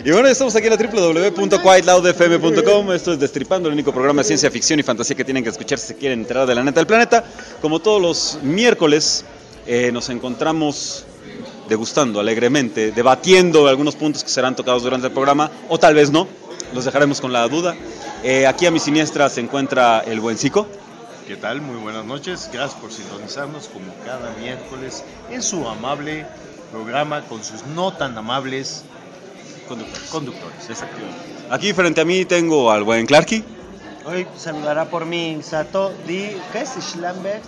Y bueno, estamos aquí en la www.quietloudfm.com. Esto es Destripando, el único programa de ciencia ficción y fantasía que tienen que escuchar si se quieren enterar de la neta del planeta. Como todos los miércoles, nos encontramos degustando alegremente, debatiendo algunos puntos que serán tocados durante el programa, o tal vez no, los dejaremos con la duda. Aquí a mi siniestra se encuentra el buen Zico. ¿Qué tal? Muy buenas noches, gracias por sintonizarnos como cada miércoles en su amable programa con sus no tan amables conductores. Exactamente. Aquí frente a mí tengo al buen Clarky. Hoy saludará por mí Sato Di... ¿Qué es? Schlampe.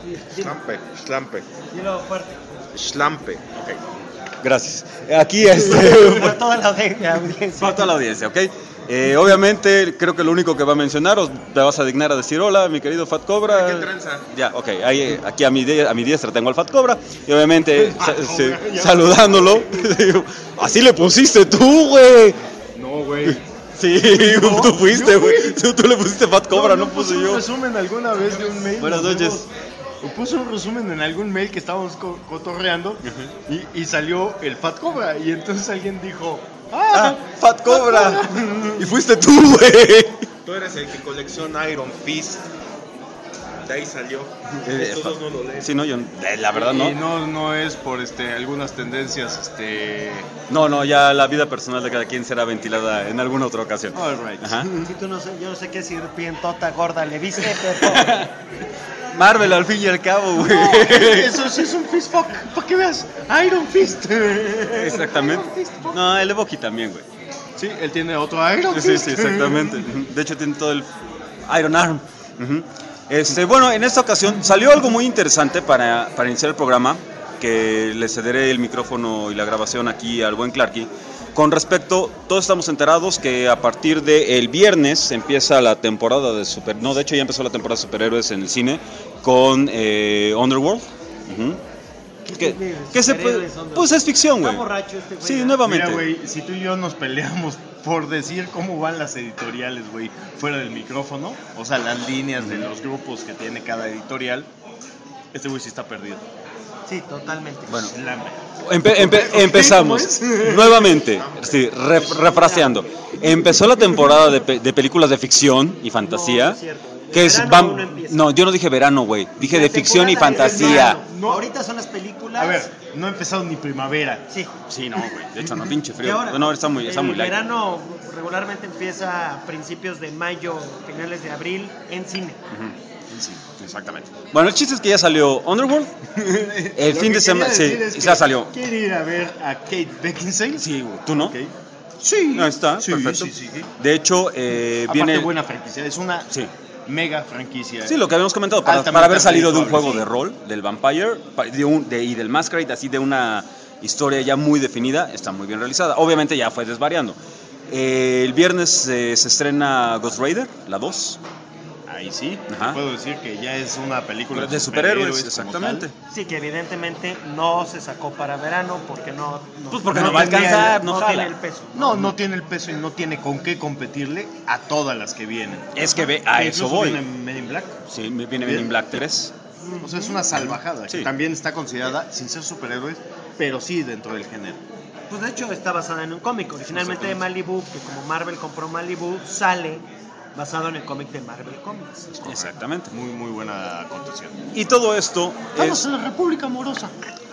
Dilo fuerte. Schlampe. Ok. Gracias. Aquí Para toda la audiencia. Para toda la audiencia, ¿ok? Obviamente, creo que lo único que va a mencionar, o te vas a dignar a decir hola, mi querido Fat Cobra. ¿Qué tranza? Ya, ok. Ahí, aquí a mi diestra tengo al Fat Cobra. Y obviamente, saludándolo, digo, así le pusiste tú, güey. No, güey. Sí, no, tú fuiste, güey. Tú le pusiste Fat Cobra, no puse yo. Puse un resumen alguna vez de un mail. Buenas noches. Puse un resumen en algún mail que estábamos cotorreando y salió el Fat Cobra. Y entonces alguien dijo... Fat Cobra. Y fuiste tú, güey. Tú eres el que colecciona Iron Fist. De ahí salió. Todos no lo leen. Sí, no, yo la verdad no. Y no es por algunas tendencias No, ya la vida personal de cada quien será ventilada en alguna otra ocasión. All right. Ajá. Sí, yo no sé qué sirvientota gorda le viste, pero... Marvel al fin y al cabo, güey. No, eso sí es un fist fuck, para que veas. Iron Fist. Exactamente. No, el de Bucky también, güey. Sí, él tiene otro Iron Sí, Fist. sí, exactamente. De hecho tiene todo el Iron Arm. Bueno, en esta ocasión salió algo muy interesante para iniciar el programa, que le cederé el micrófono y la grabación aquí al buen Clarky. Con respecto, todos estamos enterados que a partir del viernes empieza la temporada de de hecho ya empezó la temporada de superhéroes en el cine con Underworld. ¿Qué se puede? Pues es ficción, güey. Está borracho este güey. Sí, nuevamente. Mira, güey, si tú y yo nos peleamos por decir cómo van las editoriales, güey, fuera del micrófono, o sea, las líneas de los grupos que tiene cada editorial, este güey sí está perdido. Sí, totalmente. Bueno, Slambe. empezamos nuevamente, sí, refraseando. Empezó la temporada de películas de ficción y fantasía. No es cierto. Que es Verano aún no empieza. No, yo no dije verano, güey. Dije La de ficción y temporada es fantasía. verano. No. Ahorita son las películas. A ver, no ha empezado ni primavera. Sí. Sí, no, güey. De hecho, no, pinche Y frío. ahora, No, está muy el light. verano regularmente empieza a principios de mayo, finales de abril, en cine. Sí, exactamente. Bueno, el chiste es que ya salió Underworld. El Lo fin de que semana, quería sí, decir es que ya salió. ¿Quiere ir a ver a Kate Beckinsale? Sí, güey. ¿Tú no? Ok. Sí. Ahí está, Sí, perfecto. sí. De hecho, Aparte, viene. buena franquicia. Es una Sí. mega franquicia. Sí, lo que habíamos comentado, para Altamente haber salido de un juego redituable. de rol, del Vampire y del Masquerade, así de una historia ya muy definida, está muy bien realizada. Obviamente ya fue desvariando. El viernes se estrena Ghost Rider, la 2. Ahí sí, Ajá. puedo decir que ya es una película De superhéroes, como exactamente. tal. Sí, que evidentemente no se sacó para verano porque no Pues porque no va a alcanzar, no jala. tiene el peso. No tiene el peso y no tiene con qué competirle a todas las que vienen. Es que a eso Incluso voy. viene Men in Black. Sí, viene Men in Black 3. O sea, es una salvajada. Sí. Que también está considerada, sin ser superhéroes, pero sí dentro del género. Pues de hecho está basada en un cómic originalmente de Malibu, que como Marvel compró Malibu, sale basado en el cómic de Marvel Comics. Exactamente. Muy, muy buena acotación. Y todo esto Estamos es... en la República Amorosa.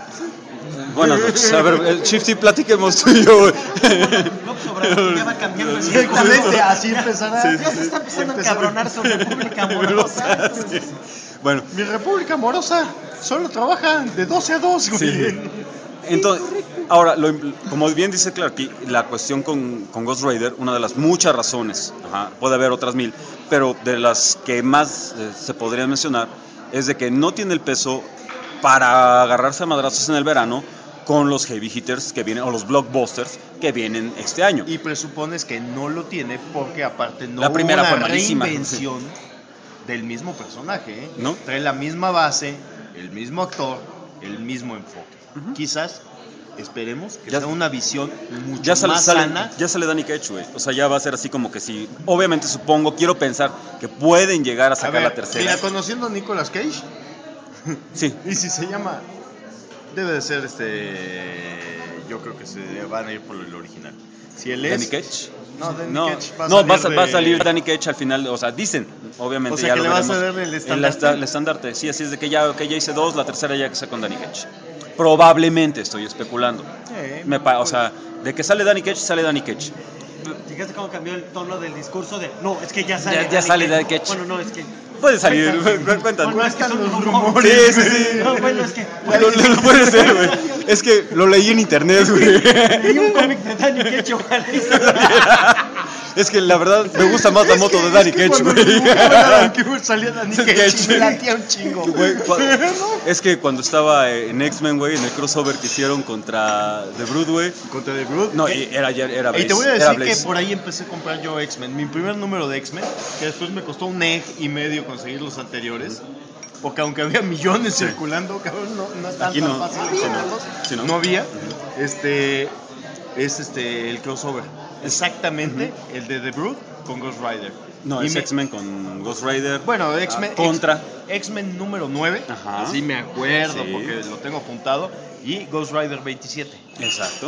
Buenas noches. A ver, Shifty, platiquemos tú y yo, güey. López Obrador ya va cambiando el Exactamente, así empezará. Ya se está empezando a encabronar su República Amorosa. Bueno, Mi República Amorosa solo trabaja de 12 a 2. sí. Entonces, ahora, como bien dice Clarky, la cuestión con Ghost Rider, una de las muchas razones, puede haber otras mil, pero de las que más se podrían mencionar, es de que no tiene el peso para agarrarse a madrazos en el verano con los heavy hitters que vienen, o los blockbusters que vienen este año. Y presupones que no lo tiene porque aparte no La primera hubo fue una malísima. reinvención del mismo personaje, ¿eh? ¿No? Trae la misma base, el mismo actor, el mismo enfoque. Quizás, esperemos que Ya- sea una visión mucho Ya más sana. ya sale Danny Cage, güey. O sea, ya va a ser así como que sí. Obviamente quiero pensar que pueden llegar a A sacar ver, la tercera. mira, conociendo a Nicolas Cage, Sí. y si se llama, debe de ser yo creo que se van a ir por el original. Si él Danny es... Cage. No, Danny No, Cage va a salir Danny Cage al final, o sea, dicen, obviamente O sea, ya que lo le vas a veremos. dar el estandarte. El estandarte, sí, así es de que ya hice 2, la tercera ya que sea con Danny Cage. Probablemente, estoy especulando. O sea, de que sale Danny Cage. Fíjate cómo cambió el tono del discurso de no, es que ya sale Ya sale Danny Cage. Bueno, no, es que Puede salir, cuéntanos. Bueno, es que son los rumores. Sí. No, bueno, es que Lo puede ser, güey. Es que lo leí en internet, güey. leí un cómic de Danny Cage, ojalá y se Es que la verdad me gusta más la moto de Danny Cage, güey. Que salía Danny Cage y me latía un chingo. Güey, es que cuando estaba en X-Men, güey, en el crossover que hicieron contra The Brood, güey. Contra The Brood. No, y era Blaze. Y te voy a era decir que Blaze. por ahí empecé a comprar yo X-Men. Mi primer número de X-Men, que después me costó un egg y medio conseguir los anteriores. Porque aunque había millones circulando, cabrón, no es tan Aquí no. fácil Sí, no. encontrarlos. Sí, no. No había. Es el crossover. Exactamente el de The Brood con Ghost Rider. No, Y es me- X-Men con Ghost Rider. Bueno, X-Men. Contra. X-Men número 9. Ajá. Así me acuerdo Sí. porque lo tengo apuntado. Y Ghost Rider 27. Exacto.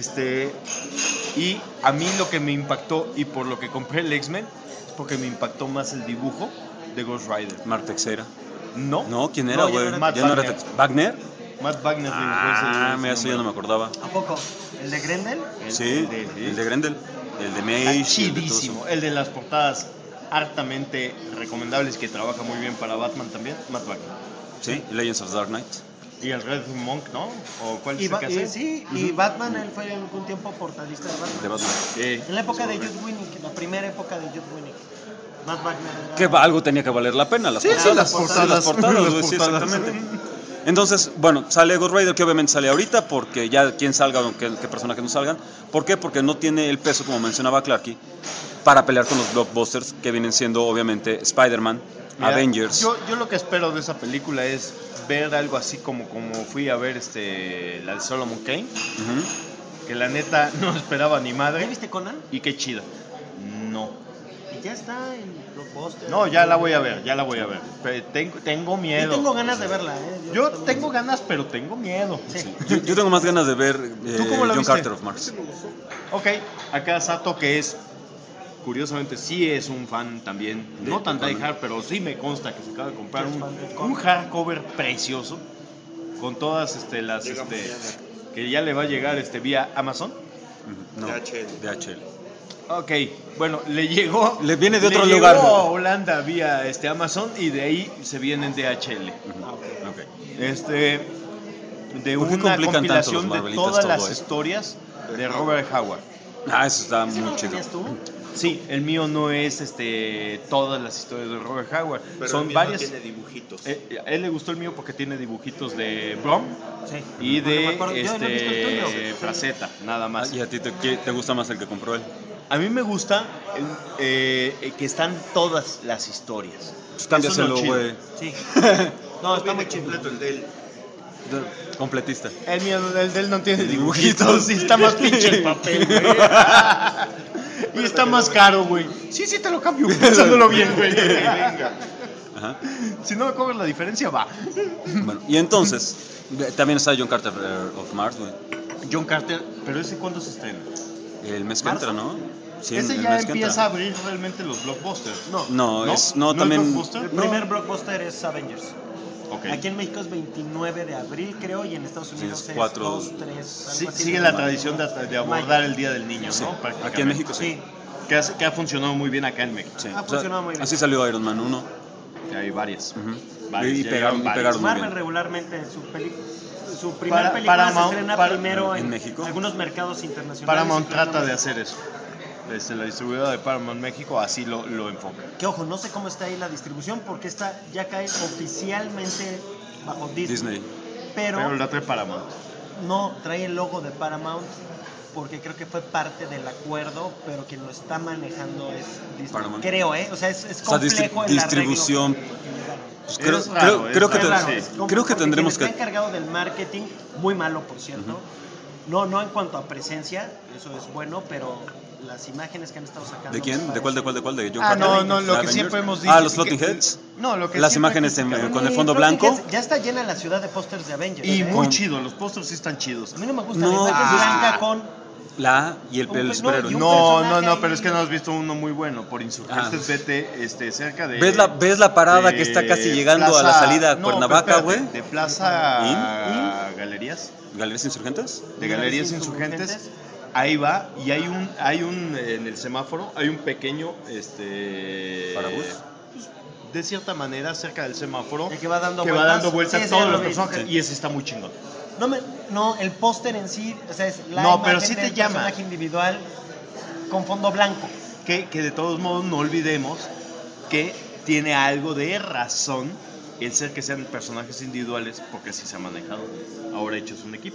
Y a mí lo que me impactó y por lo que compré el X-Men es porque me impactó más el dibujo de Ghost Rider. Mark Texera. No, No, ¿quién era, No, ya güey? no era Matt Ya no era Wagner. ¿Wagner? Matt Wagner Ah, mira, eso ya no me acordaba. ¿A poco? ¿El de Grendel? Sí, el de Grendel. El de Mage. Está chidísimo. El de las portadas hartamente recomendables que trabaja muy bien para Batman también, Matt Wagner. Sí, Legends of Dark Knight. Y el Red Monk, ¿no? ¿O cuál es Y, el que hace? sí, y Batman, él fue algún tiempo portadista de Batman. De Batman. En la época de Jude Winnick, la primera época de Jude Winnick. Matt Wagner era- Que algo tenía que valer la pena, las Sí, portadas. las portadas. Las portadas, Las güey, sí, portadas. exactamente. Entonces, bueno, sale Ghost Rider, que obviamente sale ahorita, porque ya quien salga o qué personajes no salgan. ¿Por qué? Porque no tiene el peso, como mencionaba Clarky, para pelear con los blockbusters, que vienen siendo obviamente Spider-Man, Mira, Avengers. Yo lo que espero de esa película es ver algo así como fui a ver la de Solomon Kane, Ujú. que la neta no esperaba ni ¿Ya madre. viste Conan? Y qué chida. No. Y ya está en Blockbuster. No, ya la voy a ver. Pero tengo Yo miedo. tengo ganas de verla, Yo también. tengo ganas, pero tengo miedo. Sí. Yo tengo más ganas de ver ¿Tú cómo la John viste? Carter of Mars. Ok, acá Sato, que es, curiosamente, sí es un fan también, De no tan Conan. die hard, pero sí me consta que se acaba de comprar Sí, es fan de un Conan. hardcover precioso con todas las que ya le va a llegar vía Amazon. Ujú, no, DHL. DHL. Ok, bueno, le llegó. Le viene de otro llegó lugar. a Holanda vía Amazon y de ahí se viene en DHL. Ok. De ¿Por qué una complican tanto compilación los de Marvelitas todas todo, las historias de Robert Howard. Ah, eso está ¿Ese no muy lo chido. tenías tú? Sí, el mío no es todas las historias de Robert Howard. Pero Son el mío varias. no tiene dibujitos. A él le gustó el mío porque tiene dibujitos de Brom Sí. y Porque me de acuerdo, yo no he visto el tuyo. Sí. Fraceta, nada Ah, más. ¿y a ti te gusta más el que compró él? A mí me gusta que están todas las historias. Pues Eso cámbiaselo, es lo chido. güey. Sí. No, está muy chido. completo el de él. Completista. El mío, el de él no tiene dibujitos y está más pinche el papel, güey. Y está más caro, güey. Sí, te lo cambio, pensándolo bien, güey. Venga. Ajá. Si no me cobras la diferencia, va. Bueno, y entonces, también está John Carter of Mars, güey. John Carter, pero ese cuándo se estrena? El mes que entra, ¿no? Sí, Ese el ya mes que empieza entra. a abrir realmente los blockbusters. No, ¿No también. es blockbuster? El primer blockbuster es Avengers. Ok. Aquí en México es 29 de abril, creo, y en Estados Unidos es es 4. 2, 3. Sí, sigue la tradición de abordar el Día del Niño, Sí, ¿no? Prácticamente. aquí en México sí. Sí, Que ha funcionado muy bien acá en México. Sí, Ha funcionado muy bien. Así salió Iron Man 1. Que hay varias. Ujú. Varias, Y ya pegaron, llevan pegaron muy Marvel bien. regularmente su primer película Paramount- se estrena para- primero en en México. algunos mercados internacionales. Paramount y luego trata de en hacer eso. La distribuidora de Paramount México así lo enfoca. Que ojo, no sé cómo está ahí la distribución porque esta ya cae oficialmente bajo Disney. Pero la trae Paramount. No trae el logo de Paramount porque creo que fue parte del acuerdo, pero quien lo está manejando es Disney. Paramount. Creo, ¿eh? O sea, es O sea, complejo el distribución. arreglo que llegaron. Pues Es raro, creo es que, raro, te- sí. Es como- creo que porque tendremos quien que. está encargado del marketing, muy malo por cierto. No en cuanto a presencia, eso es bueno, pero las imágenes que han estado sacando. ¿De quién? me ¿De cuál? parecen- ¿De John Ah, Carter? no, ¿De lo que Avengers? siempre hemos dicho. Ah, los Floating Heads. No, lo que Las siempre imágenes criticamos. con el Sí, fondo Floating blanco. Heads, ya está llena la ciudad de pósters de Avengers. Y ¿eh? muy chido, los pósters sí están chidos. A mí no me gusta No, la imagen pues, blanca con y el No, superhéroe. y un No, personaje pero ahí- es que no has visto uno muy bueno. Por Insurgentes, vete cerca de... ¿Ves la parada que está casi llegando a la salida a Cuernavaca, pero espérate, güey? De Plaza Galerías. ¿Galerías Insurgentes? De Galerías Insurgentes. Ahí va, y hay un en el semáforo, hay un pequeño, ¿Parabús? de cierta manera, cerca del semáforo, El que va dando va vueltas. dando vueltas Sí, todos sí, los lo vi. personajes, y ese está muy chingón. No, el póster en sí, o sea, es la No, pero imagen sí te del llama. personaje individual con fondo blanco. Que de todos modos no olvidemos que tiene algo de razón el ser que sean personajes individuales, porque así se ha manejado. Ahora hechos un equipo.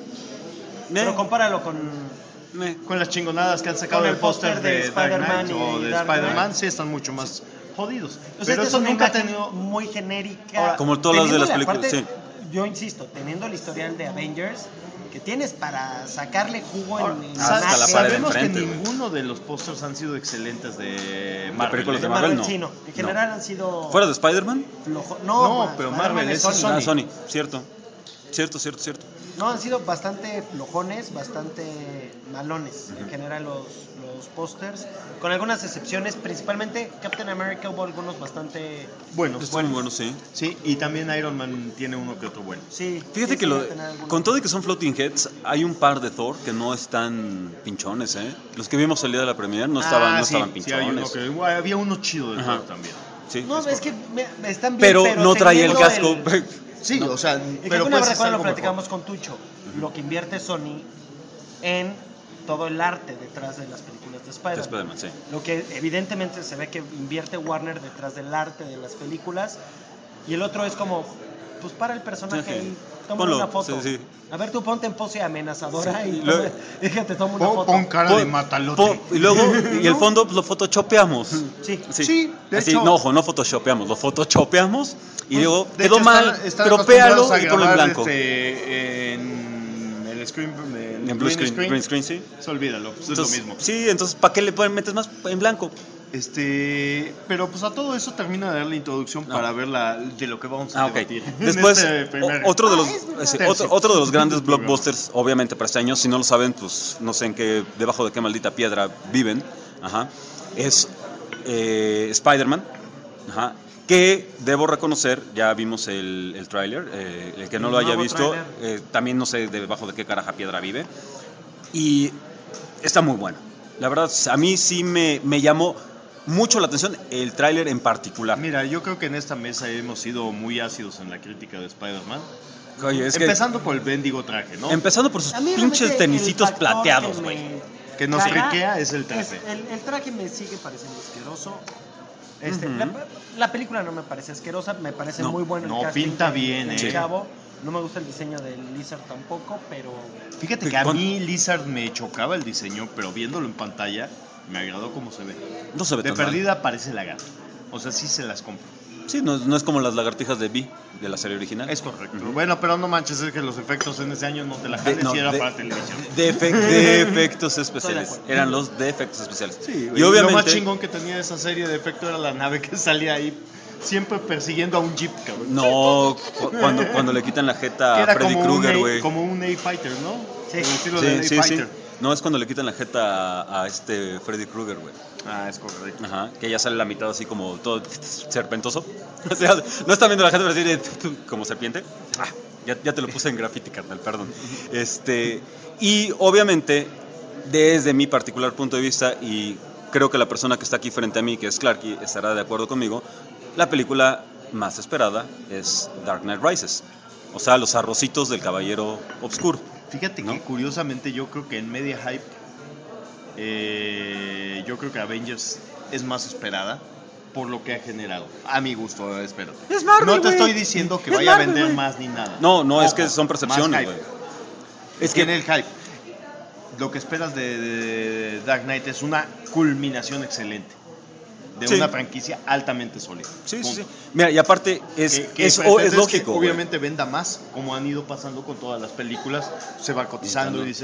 Pero compáralo con... Con las chingonadas que han sacado Con el del póster de Dark Spider-Man Knight o y de Dark Knight. Spider-Man, sí están mucho más jodidos. O sea, Pero esta eso es una nunca ha imagen tenido... muy genérica. Ahora, como todas las de las Teniéndole, películas, aparte, yo insisto, teniendo el historial de Avengers, que tienes para sacarle jugo Ahora, en hasta la imagen. pared de sabemos que enfrente, güey. ninguno de los pósters han sido excelentes de Marvel. películas de De Marvel, Marvel, no. sí, no. En general han sido ¿Fuera de Spider-Man? No, pero Marvel es Sony. Ah, Sony, cierto. Cierto. No, han sido bastante flojones, bastante malones. En general los pósters, con algunas excepciones, principalmente Captain America hubo algunos bastante... Bueno, Están muy buenos, sí. sí, y también Iron Man tiene uno que otro bueno. Sí, Fíjate sí, que sí, van a tener algunos. con todo y que son floating heads, hay un par de Thor que no están pinchones, ¿eh? Los que vimos el día de la premiere no estaban Sí, pinchones. hay uno que, había uno chido de Ajá. Thor también. Sí, No, es que están bien, pero no traía el teniendo casco. Sí, o sea, Y pero una pues vez es lo algo platicamos mejor. con Tucho, lo que invierte Sony en todo el arte detrás de las películas de Spider-Man. Spider-Man, sí. Lo que evidentemente se ve que invierte Warner detrás del arte de las películas. Y el otro es como, pues para el personaje Sí, ahí, toma ponlo, una foto. sí. A ver, tú ponte en pose amenazadora Sí, y luego- déjate, toma una Pon, foto. pon cara de matalote. Y luego, y el fondo pues, lo photoshopeamos. Sí. Sí, de Así, hecho- no, ojo, no photoshopeamos, lo photoshopeamos y luego De quedó hecho, mal, están pero acostumbrados péalo a y ponlo en grabar, blanco. En el screen, En blue screen, green screen, sí. Eso olvídalo, pues es Entonces, lo mismo. sí, entonces, ¿para qué le metes más en blanco? Pero pues a todo eso termina de dar la introducción para ver de lo que vamos a Ok. debatir. en Después, este primer- otro de los tercio. otro de los grandes Programa. blockbusters, obviamente para este año, si no lo saben, pues no sé debajo de qué maldita piedra viven, ajá, es Spider-Man, ajá, que debo reconocer, ya vimos el tráiler, el que no El lo haya nuevo visto, tráiler. también no sé debajo de qué caraja piedra vive, y está muy bueno. La verdad, a mí sí me llamó mucho la atención el tráiler en particular. Mira, yo creo que en esta mesa hemos sido muy ácidos en la crítica de Spider-Man. Oye, es Empezando por el bendigo traje, ¿no? empezando por sus A mí pinches realmente el tenisitos factor plateados, que güey. me Que nos caga friquea es el traje. el traje me sigue pareciendo asqueroso. Ujú. La película no me parece asquerosa, me parece No, muy bueno el no, casting pinta del- bien, del ¿eh? chavo. No me gusta el diseño del Lizard tampoco, pero Fíjate que a mí Lizard me chocaba el diseño, pero viéndolo en pantalla me agradó cómo se ve. No se ve De tan mal. perdida parece lagarto. O sea, sí se las compro. Sí, no es como las lagartijas de Vi, de la serie original. Es correcto. Bueno, pero no manches, es que los efectos en ese año no te la jales no, y era de- para televisión. De efectos especiales. acuerdo. Eran los de efectos especiales. Sí, y lo más obviamente. chingón que tenía esa serie de efecto era la nave que salía ahí siempre persiguiendo a un jeep, cabrón. No, cuando le quitan la Que jeta a era Freddy Krueger, güey. como un A-Fighter, ¿no? Sí. El estilo Sí, del sí, sí. A-Fighter. No, es cuando le quitan la jeta a este Freddy Krueger, güey. Ah, es correcto. Ajá, que ya sale la mitad así como todo serpentoso. O sea, no están viendo la gente, pero así de como serpiente. Ah, ya te lo puse en graffiti, carnal, perdón. Y obviamente, desde mi particular punto de vista, y creo que la persona que está aquí frente a mí, que es Clarky, estará de acuerdo conmigo, la película más esperada es Dark Knight Rises. O sea, los arrocitos del Caballero Obscuro. Fíjate ¿no? que curiosamente yo creo que en media hype, yo creo que Avengers es más esperada por lo que ha generado. A mi gusto, espero. Es Marvel, No te güey. estoy diciendo que Es vaya a Marvel, vender güey. más ni nada. No, es Ojo, que son más percepciones, hype. güey. Es que en el hype, lo que esperas de Dark Knight es una culminación excelente de Sí. una franquicia altamente sólida. Sí, sí, Punto. sí. Mira, y aparte es pretendes lógico. que güey. obviamente venda más, como han ido pasando con todas las películas, se va cotizando Claro. y dicen,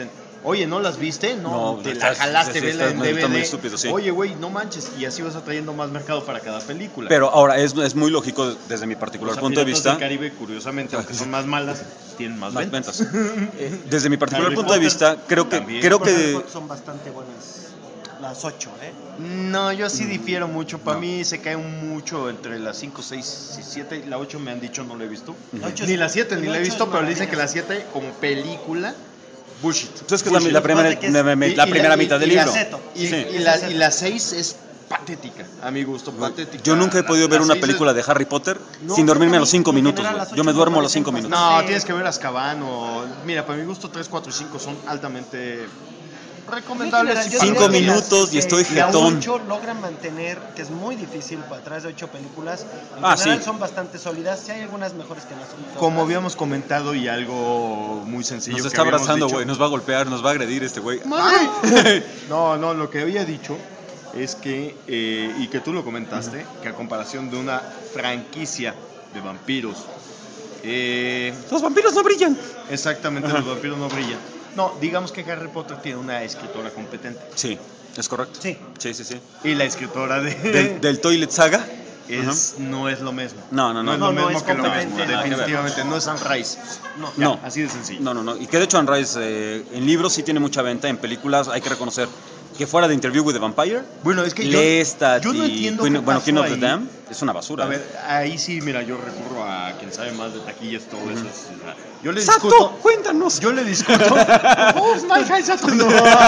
Oye, ¿no las viste? No, No, te la jalaste, sí, vela en DVD. está muy estúpido, sí. Oye, güey, no manches. Y así vas atrayendo más mercado para cada película. Pero ahora, es muy lógico desde mi particular O sea, punto de Piratas vista. del Caribe, curiosamente, aunque son más malas, tienen más ventas. Desde mi particular Harry punto de Potter vista, creo también. que Harry Potter son bastante buenas. Las 8, ¿eh? No, yo sí difiero mucho. Para No. mí se cae mucho entre las 5, 6 y 7. La 8 me han dicho no la he visto. La ocho Ni es- la 7 ni la la he ocho visto, es pero dicen que la maravillosa. 7 como película, bullshit. entonces que Bullshit. la primera, Aparte que es- la primera mitad del y la libro. seto. Y, Sí. y la 6 es patética, a mi gusto, patética. Yo nunca he podido ver La una seis película es- de Harry Potter No, sin dormirme a yo los 5 también, en minutos, general, güey. las Yo me ocho duermo a me los 5 parecen minutos. No, tienes que ver Azkaban o... Mira, para mi gusto 3, 4 y 5 son altamente recomendables. Yo Cinco diría que minutos y estoy las jetón. 8 logran mantener, que es muy difícil para atrás de 8 películas. En Ah, general sí. son bastante sólidas. Sí hay algunas mejores que las otras. Como habíamos comentado y algo muy sencillo. Nos que está habíamos abrazando, dicho. güey. Nos va a golpear, nos va a agredir este güey. No, lo que había dicho es que, y que tú lo comentaste, que a comparación de una franquicia de vampiros, Los vampiros no brillan. exactamente los vampiros no brillan. No, digamos que Harry Potter tiene una escritora competente. Sí, es correcto. Sí. Sí, sí, sí. Y la escritora Del Toilet Saga. no es lo mismo. No, no, no. es No, lo no mismo es que lo competente, mismo. nada que ver. Definitivamente, no es Sunrise. No. Ya, No. así de sencillo. No, no, no. Y que de hecho Anne Rice en libros sí tiene mucha venta, en películas hay que reconocer que fuera de Interview with the Vampire, Bueno, es que Lestat yo no y entiendo Queen, qué bueno, pasó Queen of the ahí. Dam es una basura. A ver, ahí sí, mira, yo recurro a quien sabe más de taquillas, todo eso. O sea, yo le ¡Sato! discuto. ¡Cuéntanos! Yo le discuto. ¡Oh, my God, Sato! No.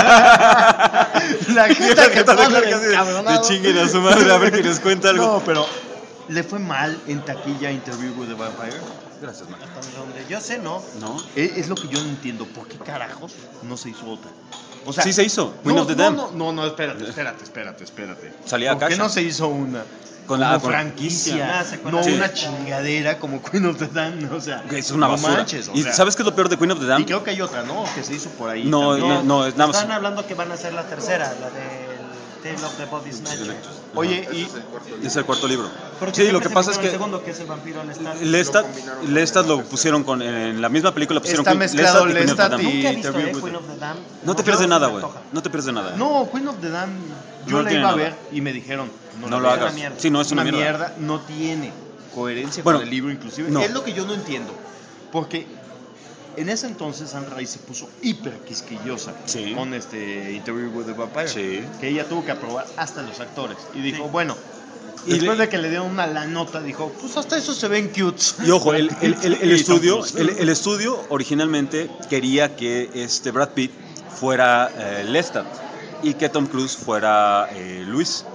La gente que pasa de chinguen a su madre a ver que les cuenta algo. No, pero le fue mal en taquilla Interview with the Vampire. Gracias, man. Hasta donde yo sé, no. ¿No? Es lo que yo no entiendo. ¿Por qué carajos no se hizo otra? O sea, Sí se hizo, Queen no, of the no, Dam. no, espérate. Salía ¿Por qué Akasha. no se hizo una? Con Como la franquicia, Ah, no Sí. una chingadera como Queen of the Dam, o sea, Es una no basura. manches, o ¿Y sea, sabes qué es lo peor de Queen of the Dam? y creo que hay otra, ¿no? Que se hizo por ahí. No, también. no, es nada más. Están hablando que van a hacer la tercera, la del Tale of the Body Snatcher. Oye, y Es el cuarto libro. Pero Sí, lo que pasa es El que segundo, que es el vampiro Lestat. Lestat lo pusieron en la misma película pusieron Está mezclado Queen of the Lestat Dam. y- Nunca he visto Interview with Queen of the Dam. No te pierdes de se nada, me güey. antoja. No te pierdes de nada. no, Queen of the Dam, yo No la tiene iba a nada. ver y me dijeron, No la lo veas. hagas. una mierda. Sí, no, es una mierda. mierda, no tiene coherencia Bueno, con el libro inclusive. no. Es lo que yo no entiendo, porque en ese entonces Anne Rice se puso hiper quisquillosa Sí. con este Interview with the Vampire, Sí. que ella tuvo que aprobar hasta los actores y dijo, Sí. bueno, Y después le- de que le dieron una la nota, dijo, pues hasta eso se ven cutes. Y ojo, el Y estudio, Tom Cruise. el estudio originalmente quería que Brad Pitt fuera Lestat y que Tom Cruise fuera Luis.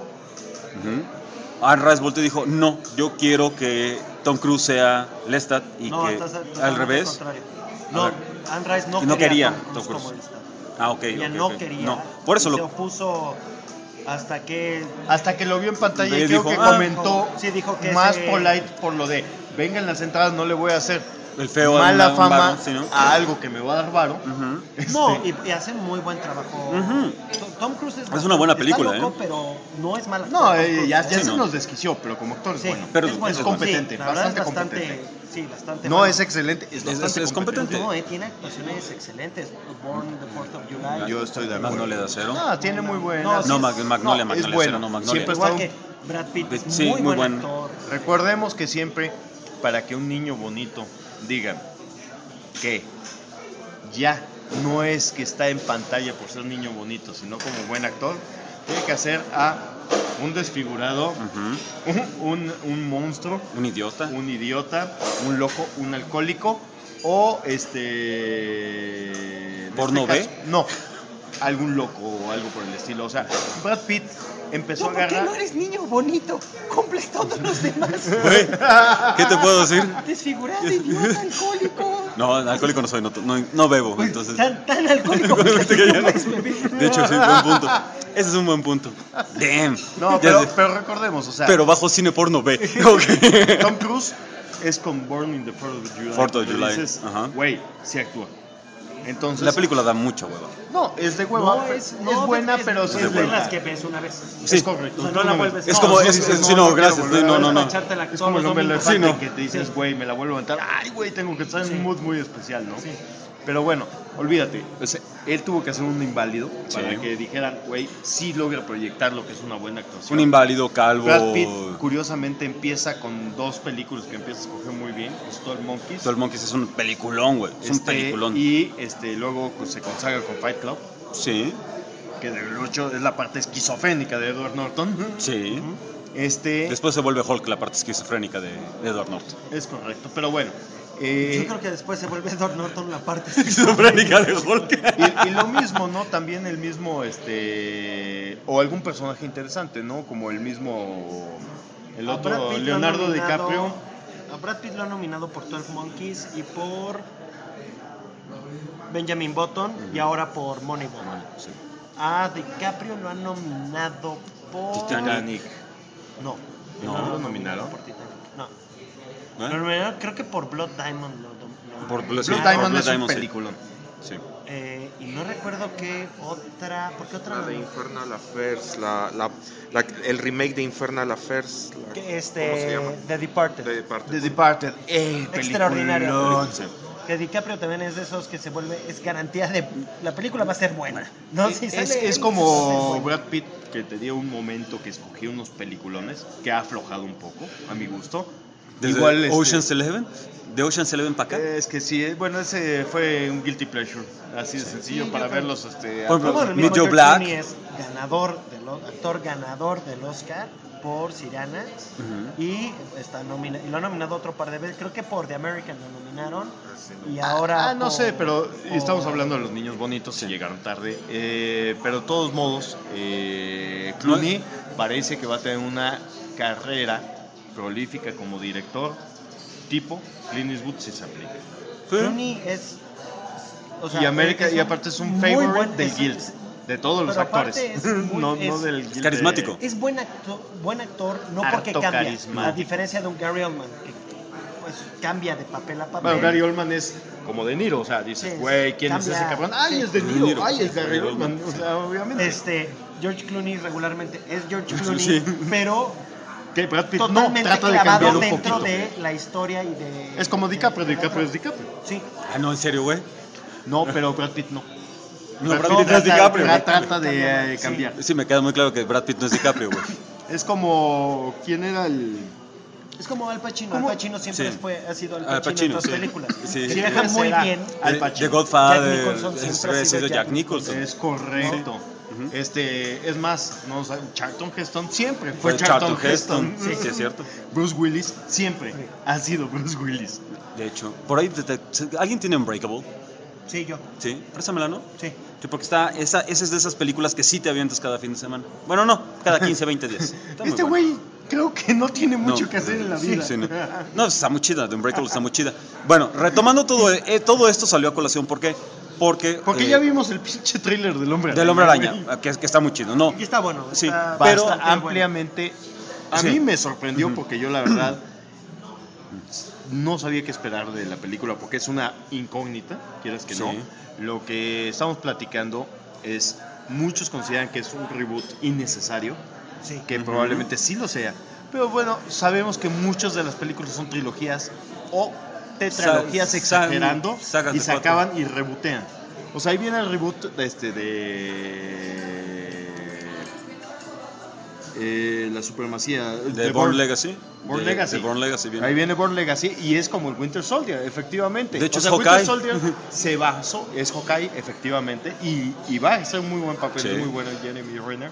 Anne Rice volteó y dijo, no, yo quiero que Tom Cruise sea Lestat y No, que estás al totalmente revés. contrario. A No, ver. Anne Rice no, Y no quería a Tom Cruise Tom Cruise. como Lestat. Ah, ok. Ella ok, no ok. quería. No, por eso y se lo... opuso hasta que Hasta que lo vio en pantalla Y y creo dijo, que "Ah". comentó Sí, dijo que más ese- polite por lo de, vengan las entradas, no le voy a hacer El feo mala un fama varo, ¿sí, no? a algo que me va a dar varo. Ujú. No, Este, y hace muy buen trabajo. Ujú. Tom Cruise es una buena está película, loco, pero no es mala. no, ya Sí, se no. nos desquició, pero como actor es Sí, bueno. Pero es, bueno. es competente, Sí, la verdad es bastante bastante, sí, bastante No bueno. es excelente, es bastante es competente. No, tiene actuaciones excelentes. Born the 4th of July. Yo estoy de acuerdo. Magnolia de Acero. No, tiene muy buenas. No, No, sí, Magnolia, es Magnolia bueno. Acero, no Magnolia. Siempre Igual está que Brad Pitt es Sí, muy muy buen buen. actor. Recordemos que siempre, para que un niño bonito diga que ya no es que está en pantalla por ser niño bonito, sino como buen actor, tiene que hacer a un desfigurado, Ujú. un monstruo, Un idiota. un idiota, un loco, un alcohólico o ¿Porno B? No, algún loco o algo por el estilo. O sea, Brad Pitt empezó a agarrar. eres niño bonito? Cumples todos los demás. Güey, ¿qué te puedo decir? Desfigurado, idiota, alcohólico. No, alcohólico no soy, no bebo, entonces... Tan alcohólico que no puedes beber. De hecho, sí, buen punto. Ese es un buen punto. Damn. No, Ya sé. pero recordemos, o sea, Pero bajo cine porno B. Ok. Tom Cruise es con Born in the 4th of July. 4th of donde July, dices, ajá. güey, sí actúa. Entonces, La película da mucha hueva. no, es de hueva, es buena, pero sí es es de lenta. las que ves una vez. Sí. Es correcto. O sea, no la vuelves. Es no, como, no, es, dices, sí, no, quiero gracias. volver a No, no, verla, no. echártela Es todos como el los hombre domingos. Sí, elefante no. que te dices, Sí. güey, me la vuelvo a aventar. Ay, güey, tengo que estar en un mood muy especial, ¿no? Sí. Pero bueno, olvídate, o sea, él tuvo que hacer un inválido para Sí. que dijeran, güey, sí logra proyectar lo que es una buena actuación. Un inválido, calvo. Brad Pitt, curiosamente, empieza con 2 películas que empieza a escoger muy bien, es 12 Monkeys. 12 Monkeys es un peliculón, güey. Es un peliculón. Y luego pues, se consagra con Fight Club, Sí, que de hecho es la parte esquizofrénica de Edward Norton. sí. Este Después se vuelve Hulk, la parte esquizofrénica de Edward Norton. es correcto, pero bueno. Yo creo que después se vuelve Edward Norton la parte Esquizofrénica de Hulk. Y lo mismo, ¿no? También el mismo, o algún personaje interesante, ¿no? Como el mismo, el A Brad otro, Pitt lo Leonardo han nominado- DiCaprio. A Brad Pitt lo han nominado por 12 Monkeys y por Benjamin Button y ahora por Moneyball. Sí. A DiCaprio lo han nominado por... Titanic. No. ¿No lo nominaron? Por Titanic. No. ¿Eh? Lo nominaron, creo que por Blood Diamond. Por Blue sí, Diamond por es un Diamond, sí. peliculón. Sí. Y no recuerdo qué otra... ¿Por qué otra? La de Infernal Affairs, el remake de Infernal Affairs. Que ¿Cómo se llama? The Departed. The Departed. The Departed. Extraordinaria. Peliculón. Que DiCaprio también es de esos que se vuelve, es garantía de la película va a ser buena. ¿No? Si sale Es él, va a como ser buena. Brad Pitt, que te dio un momento que escogió unos peliculones, que ha aflojado un poco, a mi gusto. Desde Igual, Ocean's Eleven. De Ocean's Eleven para acá. Es que sí, bueno, ese fue un guilty pleasure, así de sencillo, Sí, para yo creo. verlos. Por Como ejemplo, el mismo Meet Joe George Black. Clooney es actor ganador del Oscar por Cyrano y y lo han nominado otro par de veces, creo que por The American lo nominaron y ahora no por- sé, pero por- estamos hablando de los niños bonitos que llegaron tarde. Pero de todos modos, Clooney parece que va a tener una carrera prolífica como director, tipo Clint Eastwood si se aplica. Clooney es o sea, Y América, es y un aparte es un muy favorite buen- del es- Guild, de todos los pero actores. aparte es muy- no es- del Es Guild carismático. Es buen actor, no porque Harto cambia, carismático. a diferencia de un Gary Oldman que pues cambia de papel a papel. Bueno, Gary Oldman es como De Niro, o sea, dices, Sí, güey, ¿quién cambia, es ese cabrón? ¡Ay, sí. es De Niro! Niro. ¡Ay, es Gary Gary Oldman! Oldman. O sea, obviamente. George Clooney regularmente es George Clooney, Sí. pero Que Brad Pitt no totalmente trata de clavado cambiarlo un dentro poquito. de la historia y de... Es como DiCaprio, de- DiCaprio es DiCaprio. Sí. Ah, no, en serio, güey. No, pero Brad Pitt no. No, Brad Pitt no es DiCaprio. Trata de Sí. cambiar. Sí, me queda muy claro que Brad Pitt no es DiCaprio, güey. Es como, ¿quién era el...? Es como Al Pacino. ¿Cómo? Al Pacino siempre Sí. ha sido Al Al Pacino, Pacino, en sí. las películas. Sí. Se deja muy Será bien. Al The Pacino. Godfather. Jack Nicholson siempre ha sido Jack Jack Nicholson. Es correcto. Es más, no, Charlton Heston siempre fue Fue Charlton Heston. Sí, sí, es cierto. Bruce Willis siempre ha sido Bruce Willis. De hecho, por ahí, ¿alguien tiene Unbreakable? Sí, yo. Sí, préstamela, ¿no? Sí. Sí, porque esa es de esas películas que sí te avientas cada fin de semana. Bueno, no, cada 15, 20 días. Está muy Este buena. güey creo que no tiene mucho No, que hacer en la sí, vida. sí, no. No, está muy chida, The Unbreakable está muy chida. Bueno, retomando todo esto salió a colación, ¿por qué? Porque Ya vimos el pinche tráiler del Hombre Araña. del Hombre Araña, güey. que está muy chido, ¿no? Aquí está bueno. Sí, está pero bastante bueno. Ampliamente. A Sí. mí me sorprendió porque yo la verdad no sabía qué esperar de la película porque es una incógnita, quieras que Sí. no. Lo que estamos platicando es, muchos consideran que es un reboot innecesario, Sí. que probablemente sí lo sea. Pero bueno, sabemos que muchas de las películas son trilogías o tetralogías Sa- exagerando sagas y de se cuatro. acaban y rebotean. O sea, ahí viene el reboot de la supremacía De Bourne Legacy. Bourne De- Legacy. De Bourne Legacy viene. Ahí viene Bourne Legacy y es como el Winter Soldier, efectivamente. De hecho, o sea, es Winter Hawkeye. Soldier se basó, es Hawkeye, efectivamente, y va a hacer un muy buen papel, Sí. es muy bueno Jeremy Renner.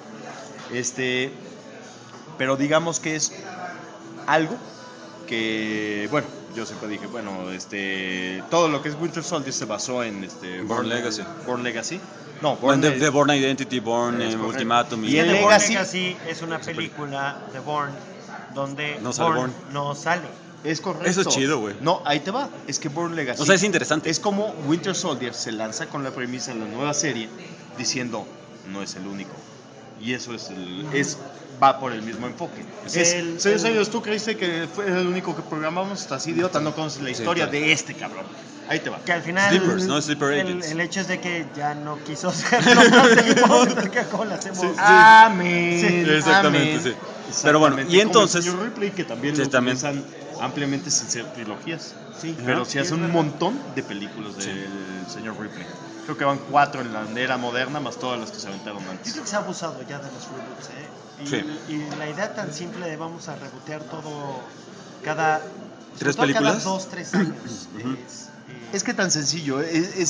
Pero digamos que es algo que, bueno, yo siempre dije, bueno, todo lo que es Winter Soldier se basó en Bourne Legacy. Bourne Legacy. No, Bueno, Bourne de Bourne Identity, Bourne Es correcto. Ultimatum. Y el The Bourne Legacy- Legacy es una película de Bourne donde No sale Bourne no sale. Es correcto. Eso es chido, güey. No, ahí te va. Es que Bourne Legacy. O sea, es interesante. Es como Winter Soldier se lanza con la premisa de la nueva serie diciendo, no es el único. Y eso va por el mismo enfoque. Señores años, ¿tú creíste que fue el único que programamos? Estás idiota, no conoces la historia claro. de este cabrón. Ahí te va. Que al final Sleepers, ¿no? Sleeper Agents. el hecho es de que ya no quiso hacerlo más del podcast, ¿cómo lo hacemos? Amén. Sí, exactamente, Amén. sí. Pero bueno, y Exactamente, como entonces- el señor Ripley, que también Sí, lo también. utilizan ampliamente sin ser trilogías. Sí, Pero sí, sí hace es un verdad. montón de películas del señor Ripley. Creo que van 4 en la era moderna, más todas las que se aventaron Yo antes. creo que se ha abusado ya de los reboots, ¿eh? Y, Sí. y la idea tan simple de vamos a rebootear todo cada... ¿Tres sobre todo películas? Cada 2-3 años. Es que tan sencillo,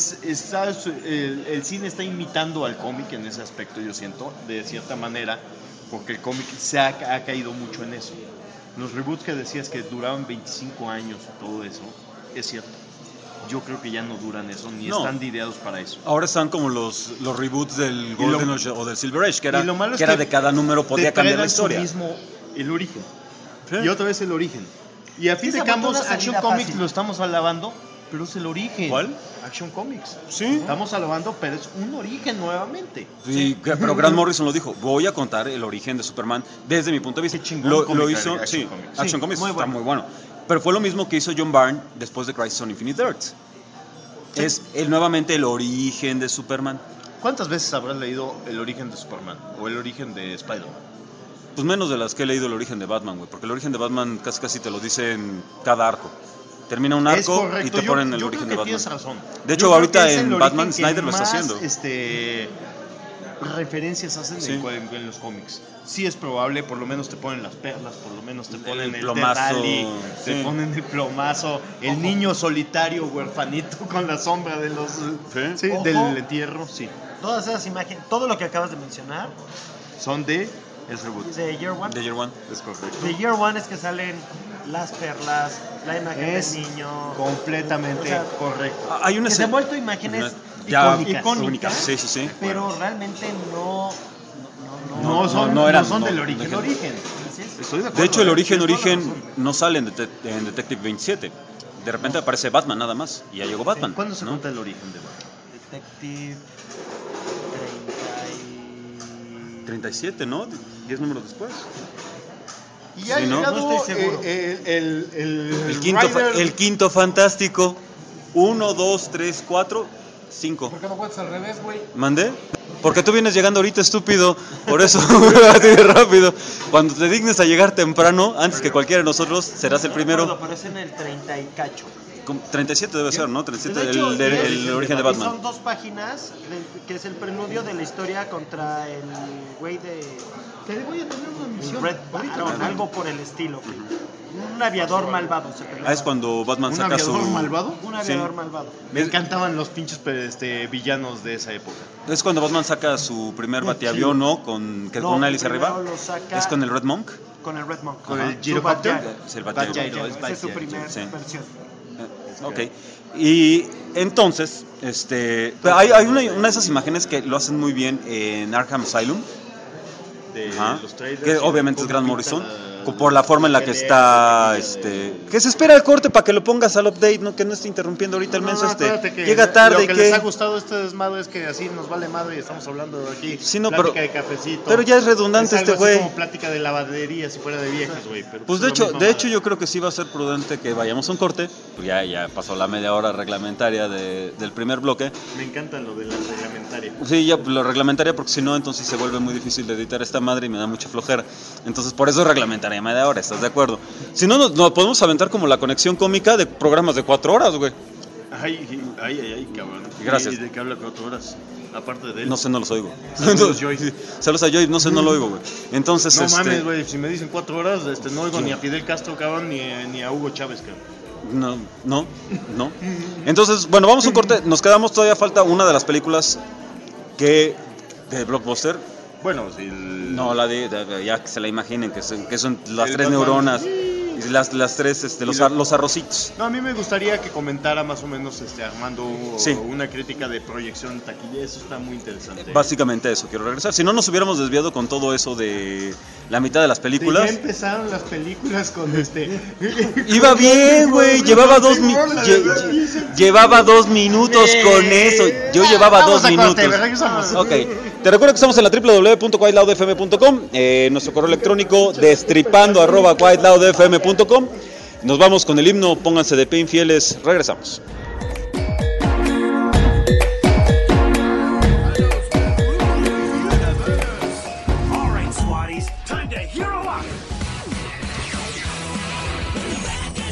el cine está imitando al cómic en ese aspecto, yo siento, de cierta manera, porque el cómic ha caído mucho en eso. Los reboots que decías que duraban 25 años y todo eso, es cierto. Yo creo que ya no duran eso, ni No. están ideados para eso. Ahora están como los reboots del Golden Age o del Silver Age, que era, y lo malo es que era que de cada número podía cambiar la depredan su historia. mismo, el origen. Sí. Y otra vez el origen. Y a fin Sí, de se ha cambos, vuelto una Action salida Comics fácil. lo estamos alabando, pero es el origen. ¿Cuál? Action Comics. Sí. Estamos alabando, pero es un origen nuevamente. Sí, pero Grant Morrison lo dijo, voy a contar el origen de Superman desde mi punto de vista. Qué chingón Lo cómic hizo, Action sí, Comics. Action Sí, Comics muy está bueno. muy bueno. Pero fue lo mismo que hizo John Byrne después de Crisis on Infinite Earths. Es nuevamente el origen de Superman. ¿Cuántas veces habrás leído el origen de Superman o el origen de Spider-Man? Pues menos de las que he leído el origen de Batman, güey. Porque el origen de Batman casi te lo dice en cada arco. Termina un Es arco correcto. y te ponen el yo origen de creo que Batman. tienes razón. De hecho, Yo creo ahorita que es el en origen Batman, que Snyder lo está más, haciendo. Referencias hacen Sí. en los cómics. Sí es probable, por lo menos te ponen las perlas, por lo menos te ponen el plomazo, Rally, te sí. ponen el plomazo, el niño solitario huerfanito con la sombra de los Sí. Ojo. del entierro, sí. Todas esas imágenes, todo lo que acabas de mencionar, Son de el reboot. de Year One. De Year One. Es correcto. De Year One es que salen las perlas, la imagen Es del niño. completamente O sea, correcto. Hay una que se han escena- vuelto imágenes ya icónicas, únicas. Sí, sí, sí. pero realmente no No son, no eran, no son no, del no origen. eran. Origen. Sí, sí. Estoy de acuerdo. De hecho, el origen tienes toda la origen razón. no sale en Detective 27. De repente aparece Batman nada más. Y ya llegó Batman. ¿Cuándo se ¿no? cuenta el origen de Batman? Detective 37, ¿no? 10 números después. Y ha Sí, ¿no? llegado No estoy seguro. El quinto fantástico. 1, 2, 3, 4, 5. ¿Por qué no cuentas al revés, güey? ¿Mandé? Porque tú vienes llegando ahorita, estúpido. Por eso, así de rápido. Cuando te dignes a llegar temprano, antes que cualquiera de nosotros, serás el primero. Pero es en el 30 y cacho. 37 debe ser, ¿no? 37, De hecho, el origen de y Batman. Son 2 páginas, que es el preludio de la historia contra el güey de Te voy a tener una misión. Red Ahorita Baron, te- algo por el estilo. Un aviador malvado se peleaba. Ah, es cuando Batman ¿Un saca su... aviador malvado? Un aviador Sí. malvado. Me encantaban los pinches villanos de esa época. Es cuando Batman saca su primer batiavión, ¿no? Con una hélice arriba. primero lo saca Es con el Red Monk. con el Red Monk. Con Ajá. el Su Gyrocopter. Batgyro. Es el Batgyro. Batgyro, Esa es su Batgyro, primera sí. versión. Ok. Y entonces, hay una de esas imágenes que lo hacen muy bien en Arkham Asylum. De Ajá. los trailers. Que y obviamente cómo es Grant pintan Morrison. Por la forma en la que está, que se espera el corte para que lo pongas al update, no que no esté interrumpiendo ahorita el menso espérate que llega tarde Lo y que que les ha gustado este desmadre es que así nos vale madre y estamos hablando de aquí. Sí, no, plática pero- de cafecito. pero ya es redundante Es algo este así güey. como plática de lavadería si fuera de viejos, güey. pero pues es de la hecho, misma de hecho madre. yo creo que sí va a ser prudente que vayamos a un corte, pues ya pasó la media hora reglamentaria del primer bloque. Me encanta lo de la reglamentaria. Sí, ya lo reglamentaria porque si no entonces se vuelve muy difícil de editar esta madre y me da mucha flojera. Entonces por eso reglamentaria media hora, ¿estás de acuerdo? Si no, nos podemos aventar como la conexión cómica de programas de 4 horas, güey. Ay, cabrón. Gracias. ¿Y de qué habla 4 horas? Aparte de él. No sé, no los oigo. Saludos, Joy. Saludos a Joy, no sé, no lo oigo, güey. Entonces, No mames, güey. Si me dicen 4 horas, no oigo Sí. ni a Fidel Castro, cabrón, ni a Hugo Chávez, cabrón. No. Entonces, bueno, vamos a un corte. Nos quedamos, todavía falta una de las películas de Blockbuster. Bueno, si No, la ya que se la imaginen, que son las El 3 Batman. neuronas y las 3, los arrocitos. No, a mí me gustaría que comentara más o menos Armando Sí. una crítica de proyección en taquilla. Eso está muy interesante. Básicamente eso, quiero regresar. Si no nos hubiéramos desviado con todo eso de la mitad de las Ya películas. empezaron las películas con Iba bien, güey. Llevaba 2 minutos con eso. Yo llevaba 2 minutos. Regresamos. Ok. Te recuerdo que estamos en la www.quietloudfm.com, nuestro correo electrónico destripando@quietloudfm.com. Nos vamos con el himno, pónganse de pie infieles, regresamos. All right, Swatties, time to hero up!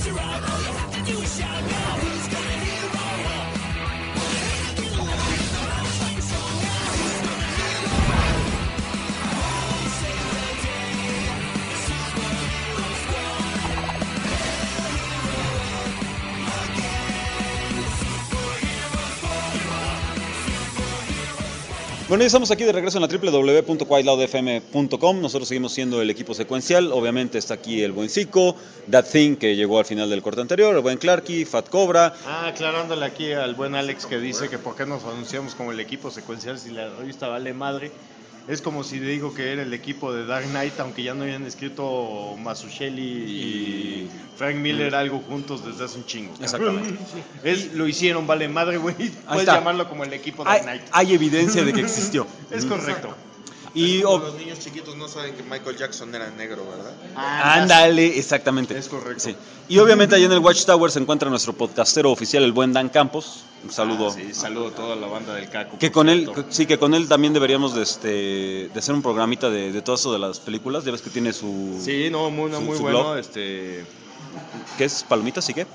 Bueno, ya estamos aquí de regreso en la www.quietloudfm.com. Nosotros seguimos siendo el equipo secuencial. Obviamente está aquí el buen Zico, That Thing, que llegó al final del corte anterior, el buen Clarky, Fat Cobra. Aclarándole aquí al buen Alex que dice que por qué nos anunciamos como el equipo secuencial si la revista vale madre. Es como si digo que era el equipo de Dark Knight, aunque ya no habían escrito Mazzucchelli y Frank Miller algo juntos desde hace un chingo. Exactamente. Lo hicieron, vale madre, güey. Puedes está. llamarlo como el equipo Dark Knight. Hay evidencia de que existió. Es correcto. Y Los niños chiquitos no saben que Michael Jackson era negro, ¿verdad? ándale, exactamente. Es correcto. Sí. Y obviamente allá en el Watchtower se encuentra nuestro podcastero oficial, el buen Dan Campos. Un saludo. Sí, saludo a toda la banda del Caco. Que por con él, cierto. sí, que con él también deberíamos de hacer un programita de todo eso de las películas. Ya ves que tiene su... Sí, no, muy su bueno. blog. ¿Qué es? ¿Palomitas y qué?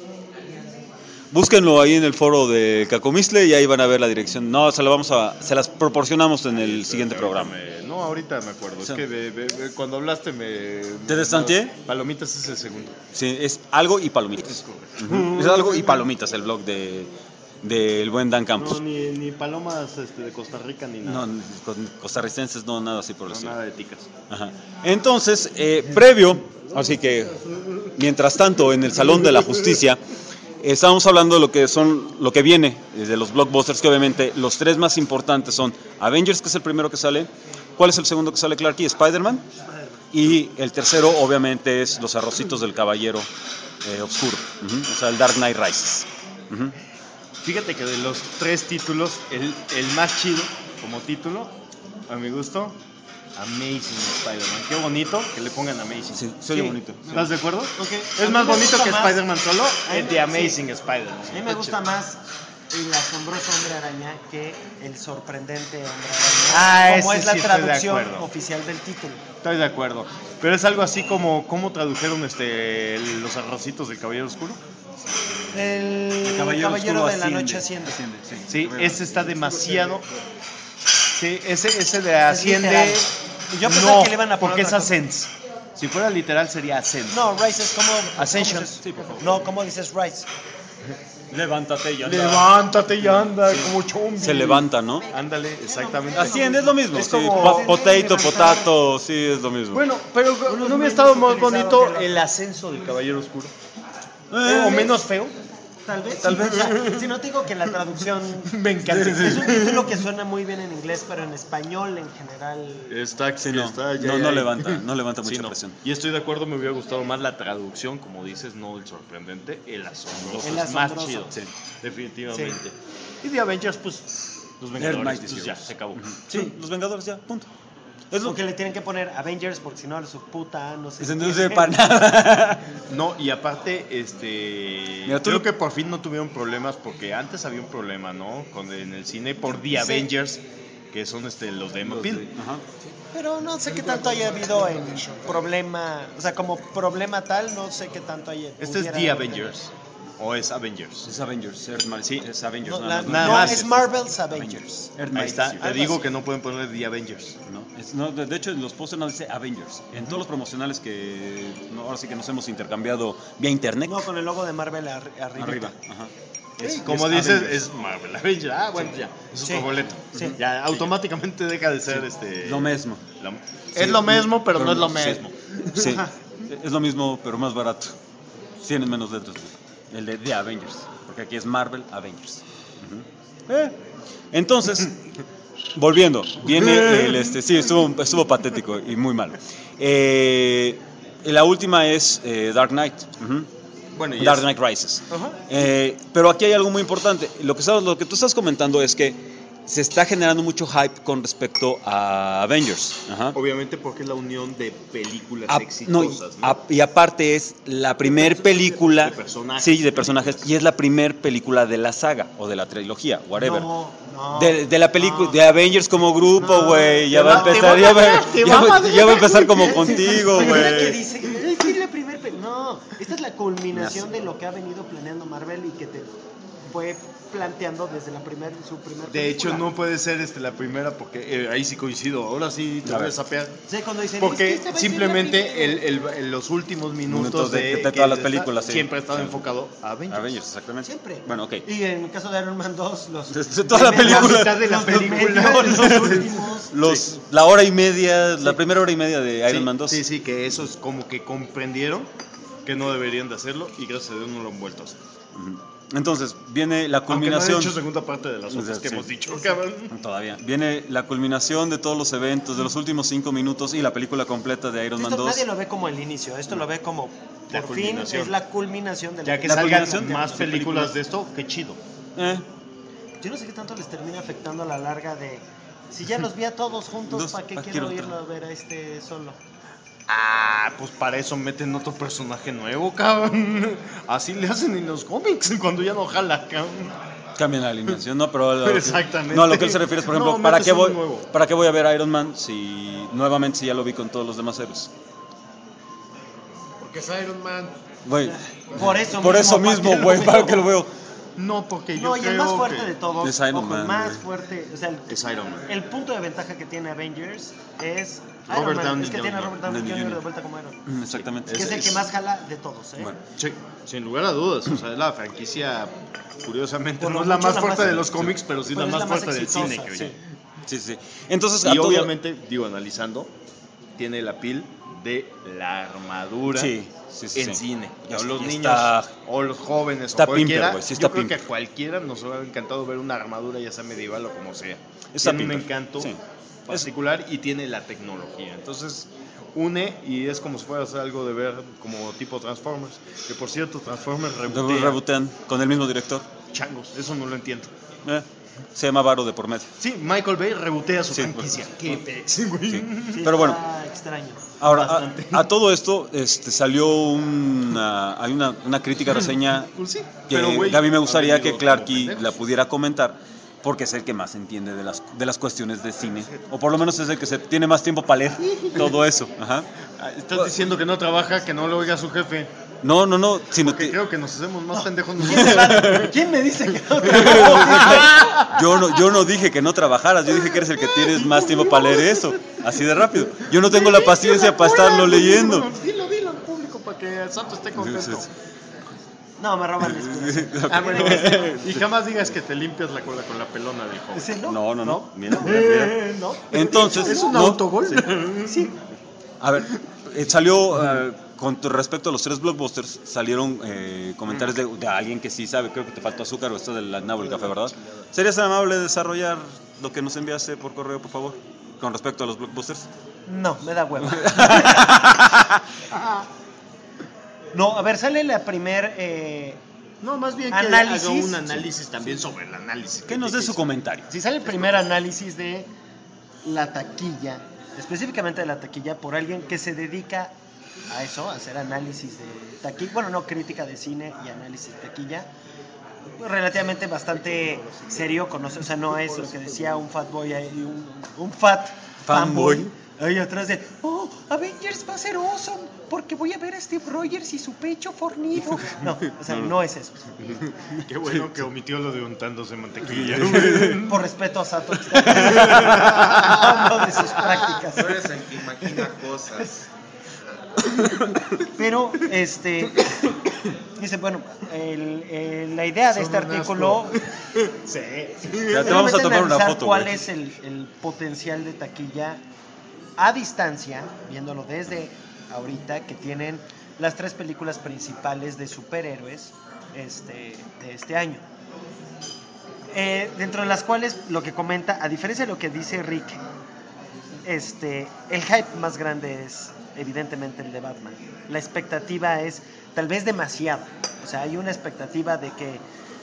Búsquenlo ahí en el foro de Cacomistle y ahí van a ver la dirección. No, se las proporcionamos en el siguiente programa. No, ahorita me acuerdo. Sí. Es que cuando hablaste ¿Te destanteé? Palomitas es el segundo. Sí, es algo y palomitas. Ujú. Es algo y palomitas el blog del buen Dan Campos. No, ni palomas de Costa Rica ni nada. No, con costarricenses no, nada así por el No, estilo. nada de ticas. Ajá. Entonces, previo, así que mientras tanto en el Salón de la Justicia estamos hablando de lo que viene de los blockbusters, que obviamente los tres más importantes son Avengers, que es el primero que sale. ¿Cuál es el segundo que sale, Clarky? Spider-Man. Y el tercero obviamente es Los Arrocitos del Caballero Oscuro. Ujú. O sea, el Dark Knight Rises. Ujú. Fíjate que de los tres títulos, el más chido como título, a mi gusto, Amazing Spider-Man. Qué bonito que le pongan Amazing. Sí, se oye bonito. ¿Estás de acuerdo? Ok. Es A más mí me bonito gusta que más- Spider-Man solo, A el mí- de Amazing Spider-Man. A mí me gusta más el asombroso Hombre Araña que el sorprendente Hombre Araña. Como ese es la sí estoy de traducción acuerdo. oficial del título. Estoy de acuerdo. Pero es algo así como, ¿cómo tradujeron los arrocitos del Caballero Oscuro? El Caballero Caballero Oscuro de la asciende. Noche asciende. Sí, ese está demasiado. Sí, ese de literal. asciende. Yo pensé no, que le iban a poner porque es otra cosa. Ascens. Si fuera literal sería Ascens. No, Rise es como... Ascension. ¿cómo dices? No, ¿cómo dices Rise? Levántate y anda. Levántate y anda como chombi. Se levanta, ¿no? Ándale, exactamente. Asciende, es lo mismo. Es Sí, como- potato, sí, es lo mismo. Bueno, pero ¿no hubiera estado más bonito el ascenso del Caballero Oscuro? O menos feo. Tal vez. Tal sí, vez. o sea, si no te digo que la traducción... Me encanta. Es un título que suena muy bien en inglés, pero en español en general... Está, Sí, no, está, ya, no, ya, no ya. levanta Sí, mucha no. presión. Y estoy de acuerdo, me hubiera gustado más la traducción, como dices, no el sorprendente, el asombroso. El Es más asombroso. chido, Sí. definitivamente. Y de Avengers, pues, los Vengadores, Mighty pues ya, Heroes. se acabó. Sí, los Vengadores ya, punto. Es lo Porque le tienen que poner Avengers porque si no su puta no sé. Eso no sirve para nada. No, y aparte, Mira, tú creo lo- que por fin no tuvieron problemas, porque antes había un problema, ¿no? En el cine por The Avengers, que son los de Emma Peel. Ajá. Pero no sé qué tanto haya habido en problema, o sea, como problema tal, no sé qué tanto haya. Este es pudiera The haber. Avengers, o es Avengers. Es Avengers, sí, es Avengers. No, nada más. nada no, más. es Marvel's Avengers. Ahí está, te Algo digo así. que no pueden poner The Avengers. No, de hecho, en los posters no dice Avengers. En todos los promocionales que ahora sí que nos hemos intercambiado vía internet. No, con el logo de Marvel arriba. Arriba. Ajá. Como es dices, Avengers. es Marvel Avengers. Ah, bueno, ya, es Sí. otro boleto. Sí. Ya automáticamente deja de ser Lo mismo. Es lo mismo, pero no es lo sí. mismo. Sí, es lo mismo, pero más barato. Tienen menos letras. El de The Avengers. Porque aquí es Marvel Avengers. Ujú. Entonces, volviendo, viene el sí, estuvo patético y muy malo. La última es Dark Knight. Ujú. Bueno, y Dark es- Knight Rises. Ajá. Pero aquí hay algo muy importante. Lo que tú estás comentando es que se está generando mucho hype con respecto a Avengers. Ajá. Obviamente porque es la unión de películas No, exitosas, ¿no? y aparte es la primer película De personajes. sí, de personajes y es la primer película de la saga o de la trilogía, whatever. No, no. De la película no. de Avengers como grupo, No. güey, ya Te va a va- te empezar, va ya a va, madrear, te ya va a va- madrear. ya va a empezar como contigo, Primero que güey. dice, es que es la primera no, esta es la culminación de lo que ha venido planeando Marvel y que te fue planteando desde su primer De hecho, película. no puede ser la primera porque ahí sí coincido. Ahora sí te A voy ver. a sapear. Sí, cuando dicen, Porque "Es que esta va a ser la simplemente primera". los últimos Minutos minutos de todas las películas, sí. siempre ha estado Sí. enfocado a Avengers. Avengers, exactamente. Siempre. Bueno, ok. Y en el caso de Iron Man 2, los Desde toda la primeros- película. mitad de la los película. medios, los últimos. Sí. La hora y media, la primera hora y media de Iron Man 2. Sí, sí, que eso es como que comprendieron que no deberían de hacerlo y gracias a Dios no lo han vuelto a hacer. Ujú. Entonces, viene la Aunque no han culminación. hecho segunda parte de las otras que Sí. hemos dicho, cabrón. Todavía. Viene la culminación de todos los eventos, de los últimos 5 minutos y la película completa de Iron Man Esto 2. nadie lo ve como el inicio, esto lo ve como La por fin culminación. es la culminación de Ya que La salgan culminación más de películas de esto, qué chido. Yo no sé qué tanto les termina afectando a la larga de si ya los vi a todos juntos, ¿para qué ¿pa' quiero quiero irlo a ver a este solo? Ah, pues para eso meten otro personaje nuevo, cabrón. Así le hacen en los cómics cuando ya no jala, cabrón. Cambian la alineación, ¿no? Pero Exactamente. No, a lo que él se refiere es, por ejemplo, No, ¿para metes qué uno voy, nuevo. ¿para qué voy a ver Iron Man si ya lo vi con todos los demás héroes? Porque es Iron Man. Güey, Por eso por eso mismo, güey, ¿para qué lo veo? No, porque yo No, y creo el más fuerte que de todos, Es Iron ojo, Man, el más güey. fuerte, o sea, es Iron Man. el punto de ventaja que tiene Avengers es Robert Iron Man, Downey es que tiene a Jr. Robert Downey Downey Jr. de Jr. vuelta como Iron Man, Exactamente. que es el que más jala de todos, ¿eh? Bueno, Sí, sin lugar a dudas. O sea, es la franquicia, curiosamente, Por no lo es la mucho más la fuerte más- de los cómics, pero sí pero la es más fuerte del exitosa, cine, que sí. sí, sí. Entonces, a Y todo- obviamente, digo, analizando, tiene la piel de la armadura Sí, sí, sí, en sí. cine. Ya O los está- niños, o los jóvenes, está o cualquiera. pimper, güey, sí está yo creo que pimper. a cualquiera nos hubiera encantado ver una armadura, ya sea medieval o como sea. Está Tiene un pimper, encanto sí. particular y tiene la tecnología. Entonces, une y es como si fuera a hacer algo de ver como tipo Transformers. Que por cierto, Transformers rebotea. rebotean con el mismo director. Changos, eso no lo entiendo. Se llama Varo de por medio. Sí, Michael Bay rebotea su Sí, franquicia. pues, Qué pex, güey. Sí. Sí, Pero bueno. está extraño. Ahora, Bastante. a todo esto salió hay una crítica reseña Pues sí, que, pero, güey, a mí me ha gustaría que vendido Clarky como pendejos. la pudiera comentar, porque es el que más entiende de las cuestiones de cine, o por lo menos es el que tiene más tiempo para leer todo eso. Ajá. Ah, Estás diciendo que no trabaja, que no lo oiga su jefe. No, sino Porque creo que nos hacemos más pendejos ¿Quién, nosotros. ¿Quién me dice que no? yo no dije que no trabajaras, yo dije que eres el que tienes más tiempo para leer eso, así de rápido. Yo no tengo la paciencia para estarlo leyendo. Dilo al público para que el santo esté contento. No, me roban la inspiración. Ah, bueno, y jamás digas que te limpias la cola con la pelona, dijo. Sí, No. Mira. ¿No? Entonces, ¿Es un no. autogol? Sí. A ver, salió con respecto a los 3 blockbusters, salieron comentarios de alguien que sí sabe, creo que te faltó azúcar o esto del nabo el café, ¿verdad? ¿Serías tan amable de desarrollar lo que nos enviaste por correo, por favor, con respecto a los blockbusters? No, me da hueva. No, a ver, sale la primer... No, más bien que Análisis. haga un análisis también sobre el análisis. Que nos dé su comentario. Si sale el primer análisis de la taquilla, específicamente de la taquilla, por alguien que se dedica a eso, a hacer análisis de taquilla, bueno, no crítica de cine y análisis de taquilla, relativamente bastante serio, conoce, o sea, no es lo que decía un fat boy ahí, un fat fanboy ahí atrás de, oh, Avengers va a ser awesome, porque voy a ver a Steve Rogers y su pecho fornido. No, o sea, no es eso. Qué bueno que omitió lo de untándose mantequilla. Por respeto a Sato, que está hablando de sus prácticas. Tú eres el que imagina cosas. Pero, dice, bueno, la idea de este artículo Sí. Ya te vamos a tomar una analizar foto, cuál güey. es el potencial de taquilla a distancia, viéndolo desde ahorita, que tienen las 3 películas principales de superhéroes de este año. Dentro de las cuales lo que comenta, a diferencia de lo que dice Rick, el hype más grande es evidentemente el de Batman. La expectativa es tal vez demasiado. O sea, hay una expectativa de que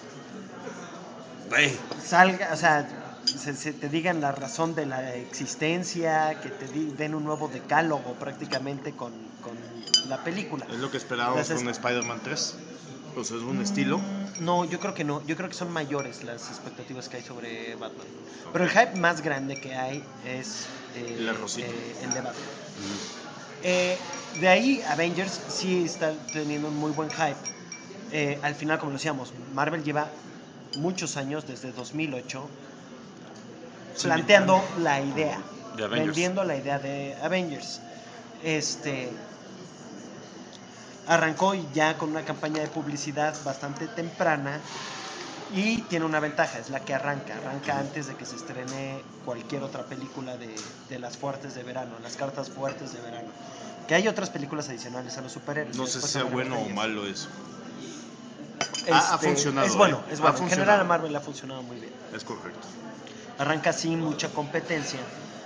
salga, o sea, se te digan la razón de la existencia, que te den un nuevo decálogo prácticamente con la película. Es lo que esperábamos Entonces, con Spider-Man 3. Pues es un estilo. No, yo creo que no. Yo creo que son mayores las expectativas que hay sobre Batman. Pero el hype más grande que hay es El arrocito. el de Batman. De ahí Avengers sí está teniendo un muy buen hype. Al final, como decíamos, Marvel lleva muchos años, desde 2008, planteando la idea, De Avengers. vendiendo la idea de Avengers. Arrancó ya con una campaña de publicidad bastante temprana y tiene una ventaja, es la que arranca antes de que se estrene cualquier otra película de las fuertes de verano, las cartas fuertes de verano. Que hay otras películas adicionales a los superhéroes. No sé si sea bueno o malo eso. Ha Este, funcionado. Es bueno, es bueno. En funcionado. general a Marvel ha funcionado muy bien. Es correcto. Arranca sin mucha competencia.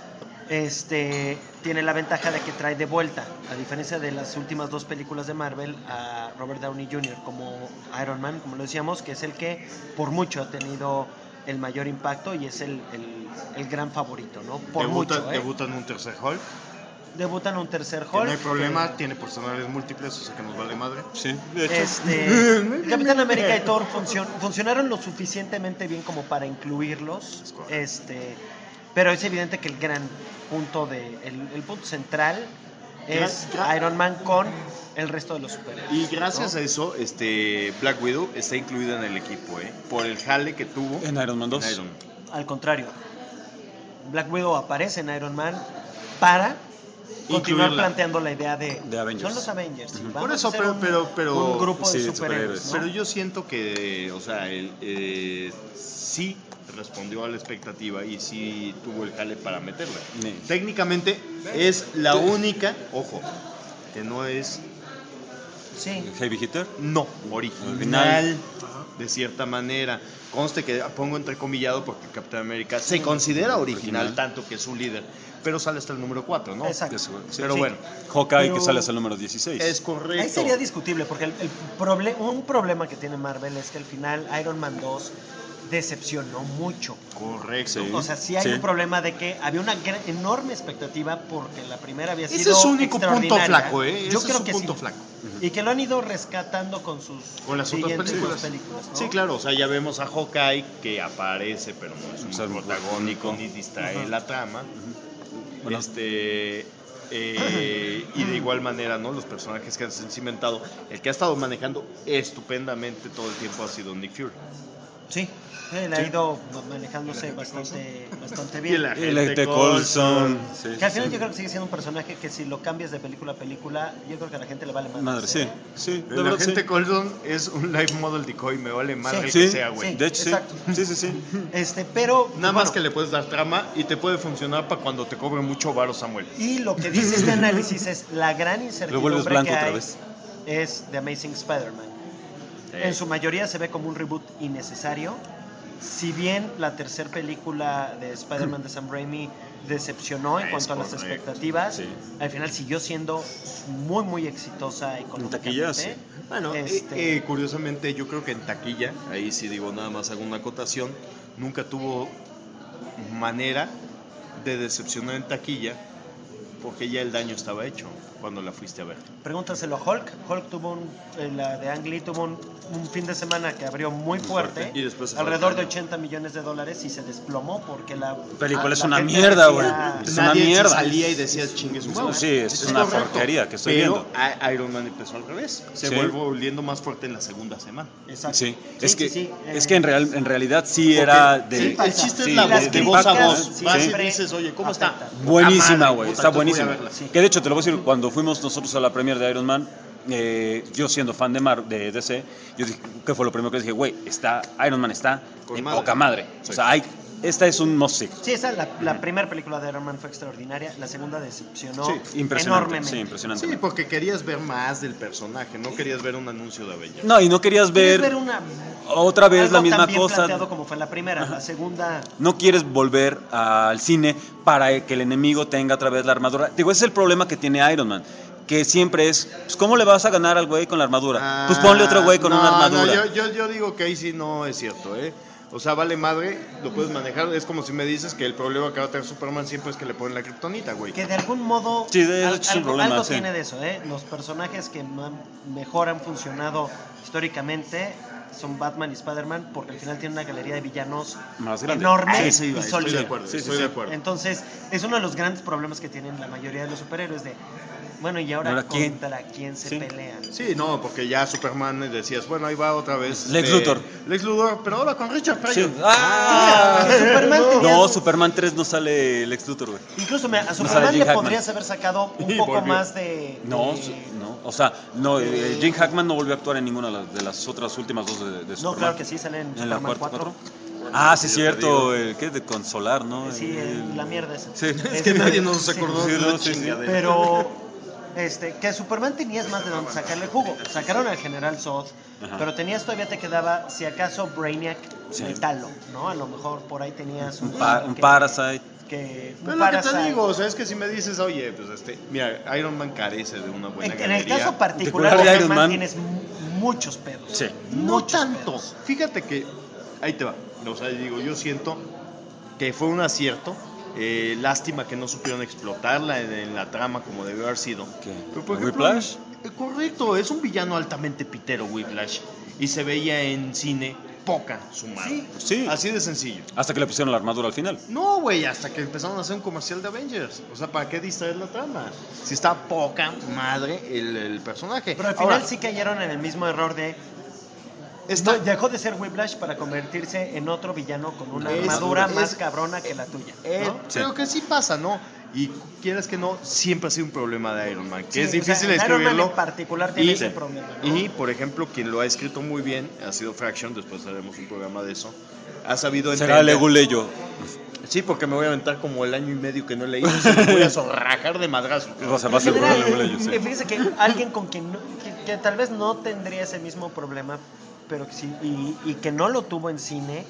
Tiene la ventaja de que trae de vuelta, a diferencia de las últimas dos películas de Marvel, a Robert Downey Jr. como Iron Man, como lo decíamos, que es el que por mucho ha tenido el mayor impacto y es el gran favorito, ¿no? Por mucho, Debuta en un tercer Hulk. Debutan un tercer Que Hulk. no hay problema, tiene personalidades múltiples, o sea que nos vale madre. Sí, de hecho. Capitán América y Thor funcionaron lo suficientemente bien como para incluirlos. Es correcto. Pero es evidente que el gran punto el punto central es Iron Man con el resto de los superhéroes. Y gracias ¿no? a eso, Black Widow está incluida en el equipo, por el jale que tuvo En Iron Man 2. en Iron Man. Al contrario, Black Widow aparece en Iron Man para continuar Incluirla. planteando la idea de Avengers. son los Avengers. ¿Sí? Por Vamos eso, a hacer pero un grupo sí, de de superhéroes. superhéroes. ¿no? Pero yo siento que, o sea, sí respondió a la expectativa y sí tuvo el jale para meterla. Sí. Técnicamente es la única, ojo, que no es Sí. Heavy Hitter. no original Original. de cierta manera. Conste que pongo entrecomillado porque Capitán América se considera original, tanto que es su líder, pero sale hasta el número 4, ¿no? Exacto. Eso, sí. Pero Sí. bueno, Hawkeye, Pero- que sale hasta el número 16. es correcto. Ahí sería discutible porque un problema que tiene Marvel es que al final Iron Man 2 decepcionó mucho. Correcto. Sí. O sea, sí hay Sí. un problema de que había una enorme expectativa porque la primera había sido Ese es su único punto extraordinaria. flaco, Yo Ese creo es su que punto sí. flaco. Y que lo han ido rescatando con sus Con las otras siguientes películas. ¿no? Sí, claro, o sea, ya vemos a Hawkeye que aparece, pero no es un O sea, protagónico ni distrae la trama. Bueno. Y de igual manera, ¿no? Los personajes que han cimentado, el que ha estado manejando estupendamente todo el tiempo ha sido Nick Fury. Sí, él ha ido manejándose bastante Y bien. el El agente Coulson. Sí, Que al sí, final sí. yo creo que sigue siendo un personaje que si lo cambias de película a película, yo creo que a la gente le vale más. Madre, sí. Sí, de El verdad, agente sí. Coulson es un live model decoy, me vale madre Sí, que sea, güey. sí. de hecho, sí. Exacto. Sí, sí, sí. Pero Nada bueno, más que le puedes dar trama y te puede funcionar para cuando te cobre mucho varo Samuel. y lo que dice este análisis es la gran Lo incertidumbre vuelves blanco que otra hay vez. es The Amazing Spider-Man. En su mayoría se ve como un reboot innecesario. Si bien la tercera película de Spider-Man de Sam Raimi decepcionó en Es cuanto a las correcto. expectativas, Sí. al final siguió siendo muy muy exitosa económicamente. taquilla, sí. Bueno, curiosamente yo creo que en taquilla, ahí sí digo nada más hago una acotación, nunca tuvo manera de decepcionar en taquilla porque ya el daño estaba hecho cuando la fuiste a ver. Pregúntaselo a Hulk. Hulk tuvo la de Ang Lee tuvo un fin de semana que abrió muy fuerte, Y después se fue alrededor al de caño. 80 millones de dólares y se desplomó porque la Película es la una gente mierda, decía- güey. Es una Nadie mierda. salía y decía chingue su madre. Sí, es una correcto. porquería que estoy Pero viendo. Iron Man empezó al revés. Se Sí. vuelve volviendo más fuerte en la segunda semana. Exacto. Sí, Sí, es que, sí, sí, es que en realidad sí Porque era de... el chiste sí, es la de- voz de de voz a impacto, voz. sí. Vas y siempre dices, oye, ¿cómo está? afecta. Buenísima, Puta güey, madre, está puta, buenísima. entonces voy a verla. Sí. Que de hecho, te lo voy a decir, cuando fuimos nosotros a la premier de Iron Man, yo siendo fan de DC, yo dije, ¿qué fue lo primero que dije? Güey, Iron Man está Con de madre. poca madre. Sí. O sea, esta es un must-see. Sí, la primera película de Iron Man fue extraordinaria, la segunda decepcionó Sí, impresionante. enormemente. Sí, impresionante. Sí, porque querías ver más del personaje, no querías ver un anuncio de Avengers. No, y no querías ¿Quieres ver ver una otra vez algo la misma tan bien cosa. planteado como fue la primera, la segunda No quieres volver al cine para que el enemigo tenga otra vez la armadura. Digo, ese es el problema que tiene Iron Man. Que siempre es, pues, ¿cómo le vas a ganar al güey con la armadura? Pues ponle otro güey con no, una armadura. No, yo digo que ahí sí no es cierto, ¿eh? O sea, vale madre, lo puedes manejar. Es como si me dices que el problema que va a tener Superman siempre es que le ponen la kriptonita, güey. que de algún modo Sí, de hecho es un problema, algo sí. tiene de eso, ¿eh? Los personajes que mejor han funcionado históricamente son Batman y Spider-Man, porque al final tiene una galería de villanos Más grande. enorme Sí, y estoy de sólida. acuerdo, Sí, sí, estoy sí. de acuerdo. Entonces, es uno de los grandes problemas que tienen la mayoría de los superhéroes de, bueno, ¿y ahora ¿Ahora quién? contra quién se Sí. pelean? Sí, no, porque ya Superman decías, bueno, ahí va otra vez. Lex Luthor. Lex Luthor, pero ahora con Richard Pryor. Sí. ¡Ah! Superman tenía- No, Superman 3 no sale Lex Luthor, güey. Incluso a sale Superman Jim le Hackman. podrías haber sacado un Y poco volvió. más de... No, de- no, o sea, no, Jim Hackman no volvió a actuar en ninguna de las otras últimas dos de Superman. No, claro que sí, sale en ¿En la Superman cuarta 4. Ah, sí, es Yo te cierto, el que es de consolar, ¿no? Sí, la mierda esa. Sí. Es que nadie nos Sí. acordó Sí, de no, la sí, sí. chingadera. Pero que Superman tenías más de dónde sacarle jugo. Sacaron al General Zod, Ajá. pero tenías todavía te quedaba, si acaso, Brainiac, Sí. Metalo, ¿no? A lo mejor por ahí tenías un Un Parasite. un Pero es lo que te Parasite. digo, o sea, es que si me dices, oye, pues mira, Iron Man carece de una buena En el galería. caso particular particular de de Iron Man, Iron Man tienes muchos pedos. Sí. No Muchos tanto. pedos. Fíjate que, ahí te va. O sea, digo, yo siento que fue un acierto. Lástima que no supieron explotarla en la trama como debió haber sido. ¿Qué? Pero, por ¿Whiplash? Correcto, es un villano altamente pitero, Whiplash. Y se veía en cine poca su madre. Sí. Sí. Así de sencillo. Hasta que le pusieron la armadura al final. No, güey, hasta que empezaron a hacer un comercial de Avengers. O sea, ¿para qué distraer la trama? Si está poca madre el personaje. Pero al final Ahora, sí cayeron en el mismo error de... está- No, dejó de ser Whiplash para convertirse en otro villano con una Es- armadura es- más cabrona que la tuya. ¿no? Sí. Pero que sí pasa, ¿no? Y quieras que no, siempre ha sido un problema de Iron Man. Que Sí, es o sea, difícil Iron Man escribirlo. en particular tiene Y- ese problema, ¿no? Y, por ejemplo, quien lo ha escrito muy bien ha sido Fraction. Después haremos un programa de eso. Ha sabido Será entender. Leguleyo. Sí, porque me voy a aventar como el año y medio que no leí. Se lo voy a zorrajar de madrazo. O sea, En va a ser general, Leguleyo, sí. fíjese que alguien con quien que tal vez no tendría ese mismo problema, pero que sí, y que no lo tuvo en cine,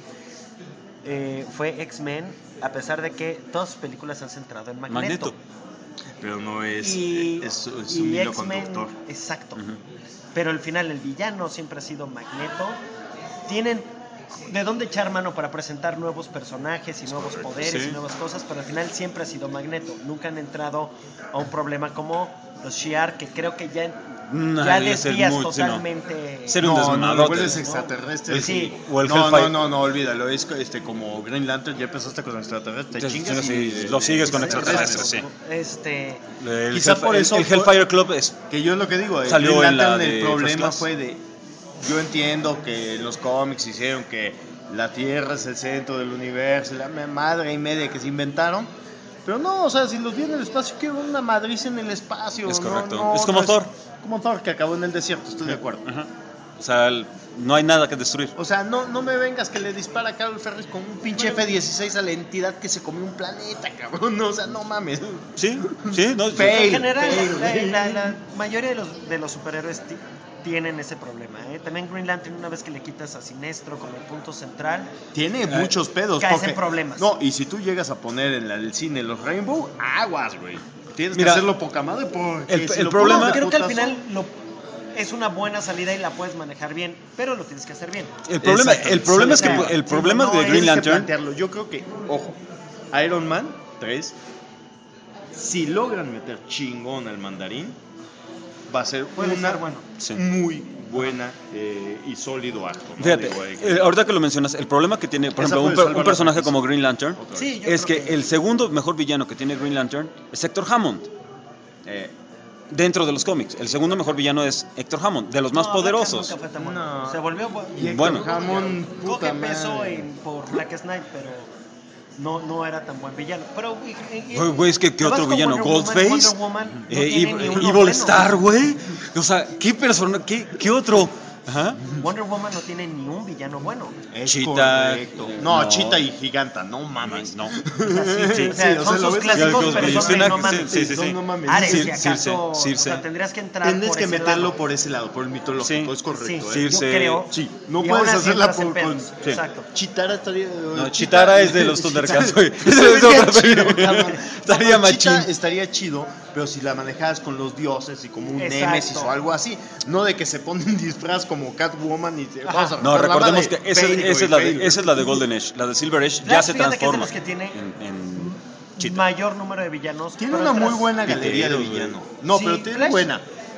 fue X-Men, a pesar de que todas sus películas se han centrado en Magneto. Magneto. Pero no es, Y, es un y hilo X-Men, conductor. exacto. Ujú. Pero al final el villano siempre ha sido Magneto. Tienen de dónde echar mano para presentar nuevos personajes y nuevos poderes Sí. y nuevas cosas, pero al final siempre ha sido Magneto. Nunca han entrado a un problema como los Shi'ar, que creo que ya Es el desvías sí, no. totalmente. Ser un No, lo desmadrote. vuelves ¿no? extraterrestre. Sí. O el no, Hellfire. no, olvídalo. Es como Green Lantern, ya empezaste con extraterrestres. Te Sí, chingas sí, y lo sigues con extraterrestres. extraterrestres, sí. ¿No? El, Quizá por eso el fue- Hellfire Club es... Que yo es lo que digo, Salió Green en la Lantern, de el problema First Class. fue de. Yo entiendo que los cómics hicieron que la Tierra es el centro del universo, la madre y media que se inventaron. Pero no, o sea, si los vi en el espacio, quiero una madriz en el espacio. Es no, correcto. no, Es como no Thor. Como Thor, que acabó en el desierto, estoy de acuerdo. Ajá. O sea, no hay nada que destruir. O sea, no me vengas que le dispara a Carol Ferris con un pinche F-16 a la entidad que se comió un planeta, cabrón. No, o sea, no mames. Sí, sí, no. Fail. En general, fail. la mayoría de los superhéroes tienen ese problema. También Green Lantern, una vez que le quitas a Sinestro como el punto central, Tiene muchos pedos. caes porque- en problemas. No, y si tú llegas a poner en el cine los Rainbow, aguas, güey. Tienes Mira, que hacerlo poca madre porque el si lo problema- pones de creo que al putazo- final es una buena salida y la puedes manejar bien, pero lo tienes que hacer bien. El problema, Exacto. el problema es que Sí, el problema no, de tienes Green que Lantern. plantearlo. Yo creo que, ojo, Iron Man 3, si logran meter chingón al mandarín, va a ser Puede una ser bueno. Sí. muy buena y sólido acto. ¿no? Fíjate, Digo, ahorita que lo mencionas, el problema que tiene, por Esa ejemplo, puede salvar un la personaje franquicia. como Green Lantern, otra vez. Sí, yo es creo que el segundo mejor villano que tiene Green Lantern es Héctor Hammond. Eh, Dentro de los cómics, el segundo mejor villano es Héctor Hammond, de los más No, poderosos. Nunca fue tan bueno. No. Se volvió y Héctor Bueno. Hammond, puta coge peso madre. por Black Knight, pero no era tan buen villano. Pero Güey, es que ¿qué te vas otro con villano? Wonder Woman, Goldface, Wonder Woman no tiene ni uno Evil bueno. Star, güey. O sea, ¿qué persona, qué otro? Ajá. Wonder Woman no tiene ni un villano bueno. Es Cheetah, correcto. No, no. Cheetah y Giganta, no mames. No. O sea, sí, o sea, Sí, o sea, son lo sus ves- clásicos, Sí, pero sí, son sí, de no sí, mames. sí, sí, Son sí. no mames. Ares, Circe, si acaso, Circe. o sea, tendrías que entrar Tienes por que ese meterlo lado. por ese lado, por el mitológico, Sí. es correcto. Sí, ¿eh? yo Circe, creo. Sí, no Y puedes aún así hacerla entras en por... pedos. sí. Exacto. Chitara estaría... No, Chitara es de los Thundercats, güey. Estaría Es otra chido, película. cabrón. Estaría No, Cheetah machín. estaría chido, pero si la manejaras con los dioses y como un Exacto. Némesis o algo así, no de que se ponen disfraz como Catwoman y te vamos a No, romper la recordemos madre. que esa Fail, es güey, la fail. de, esa es la de Golden Age. La de Silver Age Claro, ya se fíjate que es de transforma los que tiene en Cheetah. mayor número de villanos. Tiene pero una muy otras- buena galería de Piteros, güey. villano. No, Sí, pero tiene Flash. buena.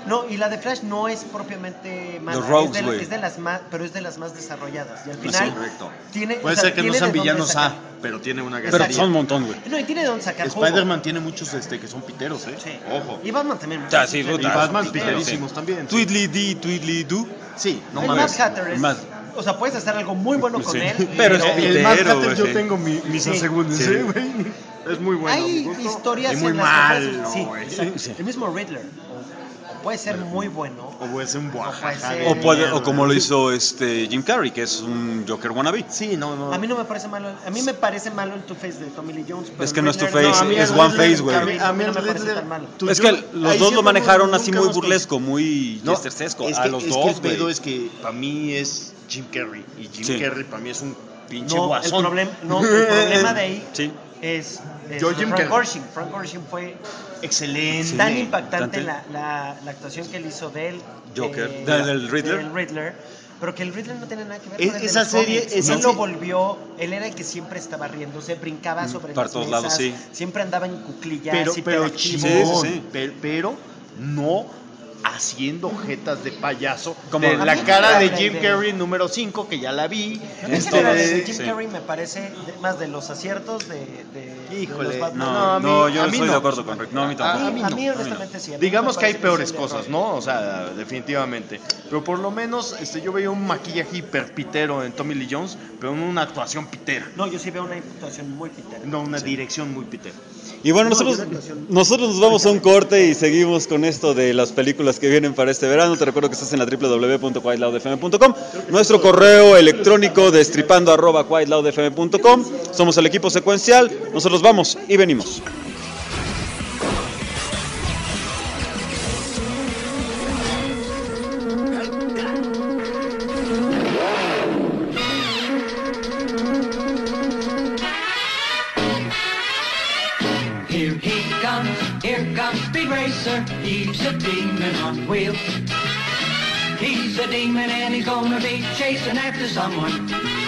No, y la de Flash no es propiamente mala. Los Rogues, es, güey. de las más, pero es de las más desarrolladas. Y al Sí, final correcto. tiene, Puede o sea, ser que no tiene sean de dónde villanos sacar. pero tiene una Pero Exacto. son un montón, güey. No, y tiene de dónde sacar jugo. Spider-Man tiene muchos que son piteros, ¿eh? Sí. Ojo. Y Batman también. Ya, sí, Y puta. Batman Sí. piterísimos también. Tweedledee. Sí, no El mames. Mad Hatter es... Mad- O sea, puedes hacer algo muy bueno con Sí. él. Pero es El pitero, Mad Hatter güey, yo sí. tengo mis Sí. asegúnes, Sí. güey. Es muy bueno. a mi Hay gusto. historias Y muy en las malo, que puedes- sí, güey. exacto. Sí. El mismo Riddler. O puede ser muy bueno. O puede ser un puede buajaja ser- de O, puede, mierda. o como lo hizo Jim Carrey, que es un Joker wannabe. Sí, no. A mí no me parece malo. A mí me parece malo el Two-Face de Tommy Lee Jones. pero Es que el no es Riddler Two-Face, a mí es el One Riddler, Face, güey. A mí no me el parece Riddler- tan malo. tú- Es yo- que ahí los dos siempre lo manejaron nunca así muy hemos burlesco, muy No, yestersesco. es A que, los es dos, que el güey. pedo es que para mí es Jim Carrey. Y Jim Sí. Carrey para mí es un pinche No, el guasón. problema de ahí Sí. es Yo, Jim Frank Carrey. Gorshin. Frank Gorshin fue Excelente. tan impactante Impactante. la actuación que él hizo de él. Joker. de- ¿Del Riddler? del Riddler, pero que el Riddler no tiene nada que ver Es- con el de esa los serie- cómics. esa Él lo se- volvió, él era el que siempre estaba riéndose, brincaba sobre para las todos mesas, lados, sí. siempre andaba en cuclillas, pero hiperactivo. chingón. Sí, sí, sí. Pero no haciendo jetas de payaso Como- de A la mí cara me de habla Jim de- Carrey número 5 que ya la vi. A mí en general, de Jim sí. Carrey me parece más de los aciertos de Híjole, los Batman. No, No, a mí- no, yo a mí estoy no. de acuerdo con Rick. No, a mí tampoco. A mí no. honestamente sí. a mí Digamos me que hay parece peores es el cosas, error. ¿no? O sea, definitivamente. Pero por lo menos yo veía un maquillaje hiper pitero en Tommy Lee Jones, pero no una actuación pitera. No, yo sí veo una actuación muy pitera. No, una dirección muy pitera. Y bueno, No, nosotros, yo la actuación- nosotros nos vamos a un corte y seguimos con esto de las películas que vienen para este verano. Te recuerdo que estás en la www.quietloudfm.com. Nuestro correo electrónico destripando@quietloudfm.com. Somos el equipo secuencial. Nosotros vamos y venimos. Here comes Speed Racer, he's a demon on wheels. He's a demon and he's gonna be chasing after someone.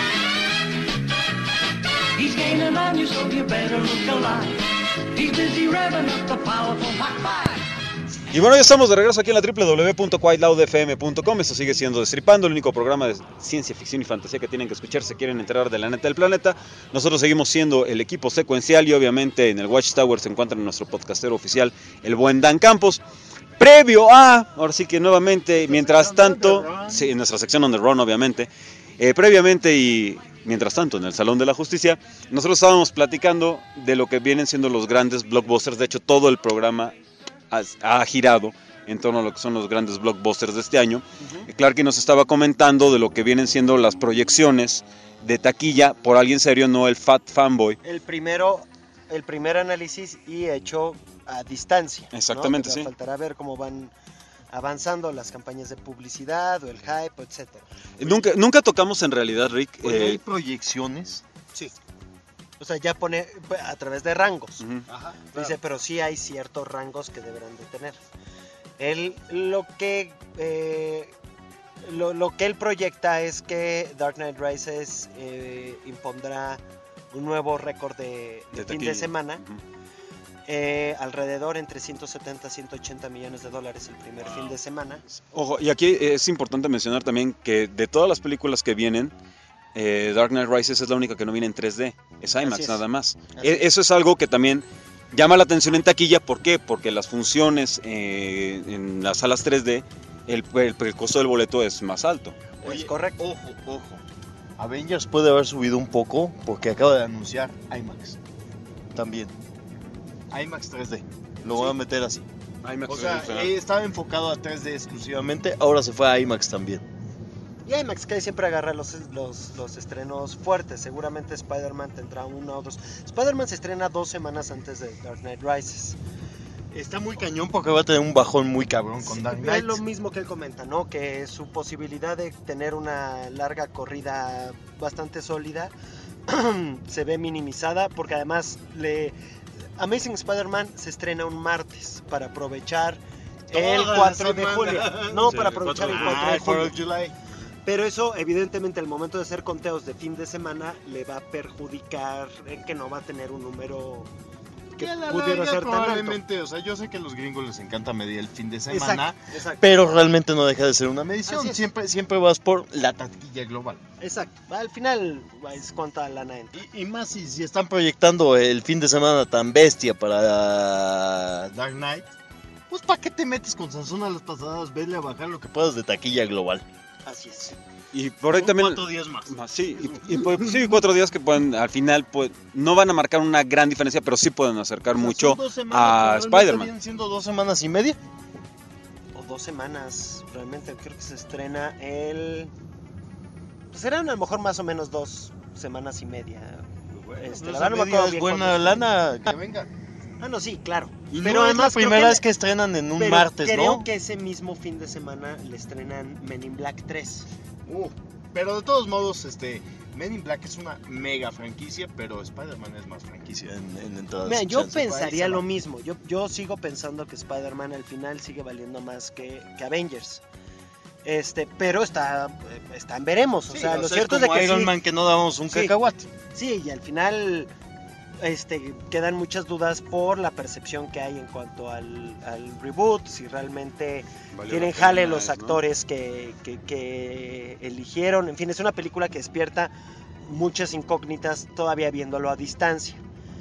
He's gaining on you, so you better look alive. He's busy revving up the powerful Mach 5. Y bueno, ya estamos de regreso aquí en la www.quietloudfm.com. Esto sigue siendo Destripando, el único programa de ciencia ficción y fantasía que tienen que escuchar si quieren enterar de la neta del planeta. Nosotros seguimos siendo el equipo secuencial y obviamente en el Watchtower se encuentra nuestro podcastero oficial, el buen Dan Campos. Previo a, ahora sí que nuevamente, mientras tanto, sí, en nuestra sección On The Run obviamente, previamente y mientras tanto en el Salón de la Justicia, nosotros estábamos platicando de lo que vienen siendo los grandes blockbusters. De hecho, todo el programa ha girado en torno a lo que son los grandes blockbusters de este año. Clarky nos estaba comentando de lo que vienen siendo las proyecciones de taquilla por alguien serio, no el fat fanboy. El primer análisis y hecho a distancia. ¿no? Exactamente, Todavía sí. Faltará ver cómo van avanzando las campañas de publicidad o el hype, etcétera. Nunca tocamos en realidad, Rick. ¿Hay proyecciones? Sí. O sea, ya pone a través de rangos. Ujú. Ajá. Dice, pero sí hay ciertos rangos que deberán de tener. Lo que él proyecta es que Dark Knight Rises impondrá un nuevo récord de fin taquilla. de semana. Ujú. Alrededor entre 170 a 180 millones de dólares el primer fin de semana. Ojo, y aquí es importante mencionar también que de todas las películas que vienen, Dark Knight Rises es la única que no viene en 3D, es IMAX Así es. nada más. Así es. Eso es algo que también llama la atención en taquilla. ¿Por qué? Porque las funciones en las salas 3D, el costo del boleto es más alto. Es correcto. Ojo. Avengers puede haber subido un poco porque acaba de anunciar IMAX. También. IMAX 3D. Lo voy a meter así. IMAX O sea, es estaba enfocado a 3D exclusivamente, ahora se fue a IMAX también. Y IMAX que siempre agarra los estrenos fuertes. Seguramente Spider-Man tendrá uno o dos. Spider-Man se estrena 2 semanas antes de Dark Knight Rises. Está muy cañón porque va a tener un bajón muy cabrón con Dark Es Knight. lo mismo que él comenta, ¿no? Que su posibilidad de tener una larga corrida bastante sólida se ve minimizada porque además Amazing Spider-Man se estrena un martes para aprovechar el Toda la 4 de semana. julio. No, Sí, para el aprovechar 4 el de 4 de Ah, 4 julio. of July. Pero eso, evidentemente, al momento de hacer conteos de fin de semana, le va a perjudicar en que no va a tener un número que Y a la pudiera larga, ser tan alto. probablemente, o sea, yo sé que a los gringos les encanta medir el fin de semana, Exacto. pero realmente no deja de ser una medición. Así es. Siempre vas por la taquilla global. Exacto. Al final es cuánta lana entra. Y más si están proyectando el fin de semana tan bestia para Dark Knight, pues ¿para qué te metes con Sansón a las pasadas? Vele a bajar lo que puedas de taquilla global. Así es. Y por ahí Son también... 4 días más. Sí, sí, 4 días que pueden, al final, pues, no van a marcar una gran diferencia, pero sí pueden acercar O sea, mucho son 2 semanas, a pero realmente Spider-Man. vienen siendo 2 semanas y media. O 2 semanas. Realmente creo que se estrena el... Pues serán a lo mejor más o menos 2 semanas y media. La verdad no me acuerdo es bien buena cuánto. lana que venga. Ah, no, sí, claro. Y Pero no es la además creo primera que- vez que estrenan en un pero martes, creo ¿no? que ese mismo fin de semana le estrenan Men in Black 3. Pero de todos modos, Men in Black es una mega franquicia, pero Spider-Man es más franquicia en entradas. Mira, y yo chances. Por ahí pensaría se lo va. mismo. Yo sigo pensando que Spider-Man al final sigue valiendo más que Avengers. Pero está en veremos. O Sí, sea, lo es cierto es de como que Iron sí, Man que no damos un Sí. cacahuate. sí, y al final quedan muchas dudas por la percepción que hay en cuanto al reboot, si realmente Valió tienen la pena, jale los ¿no? actores que eligieron. En fin, es una película que despierta muchas incógnitas todavía viéndolo a distancia.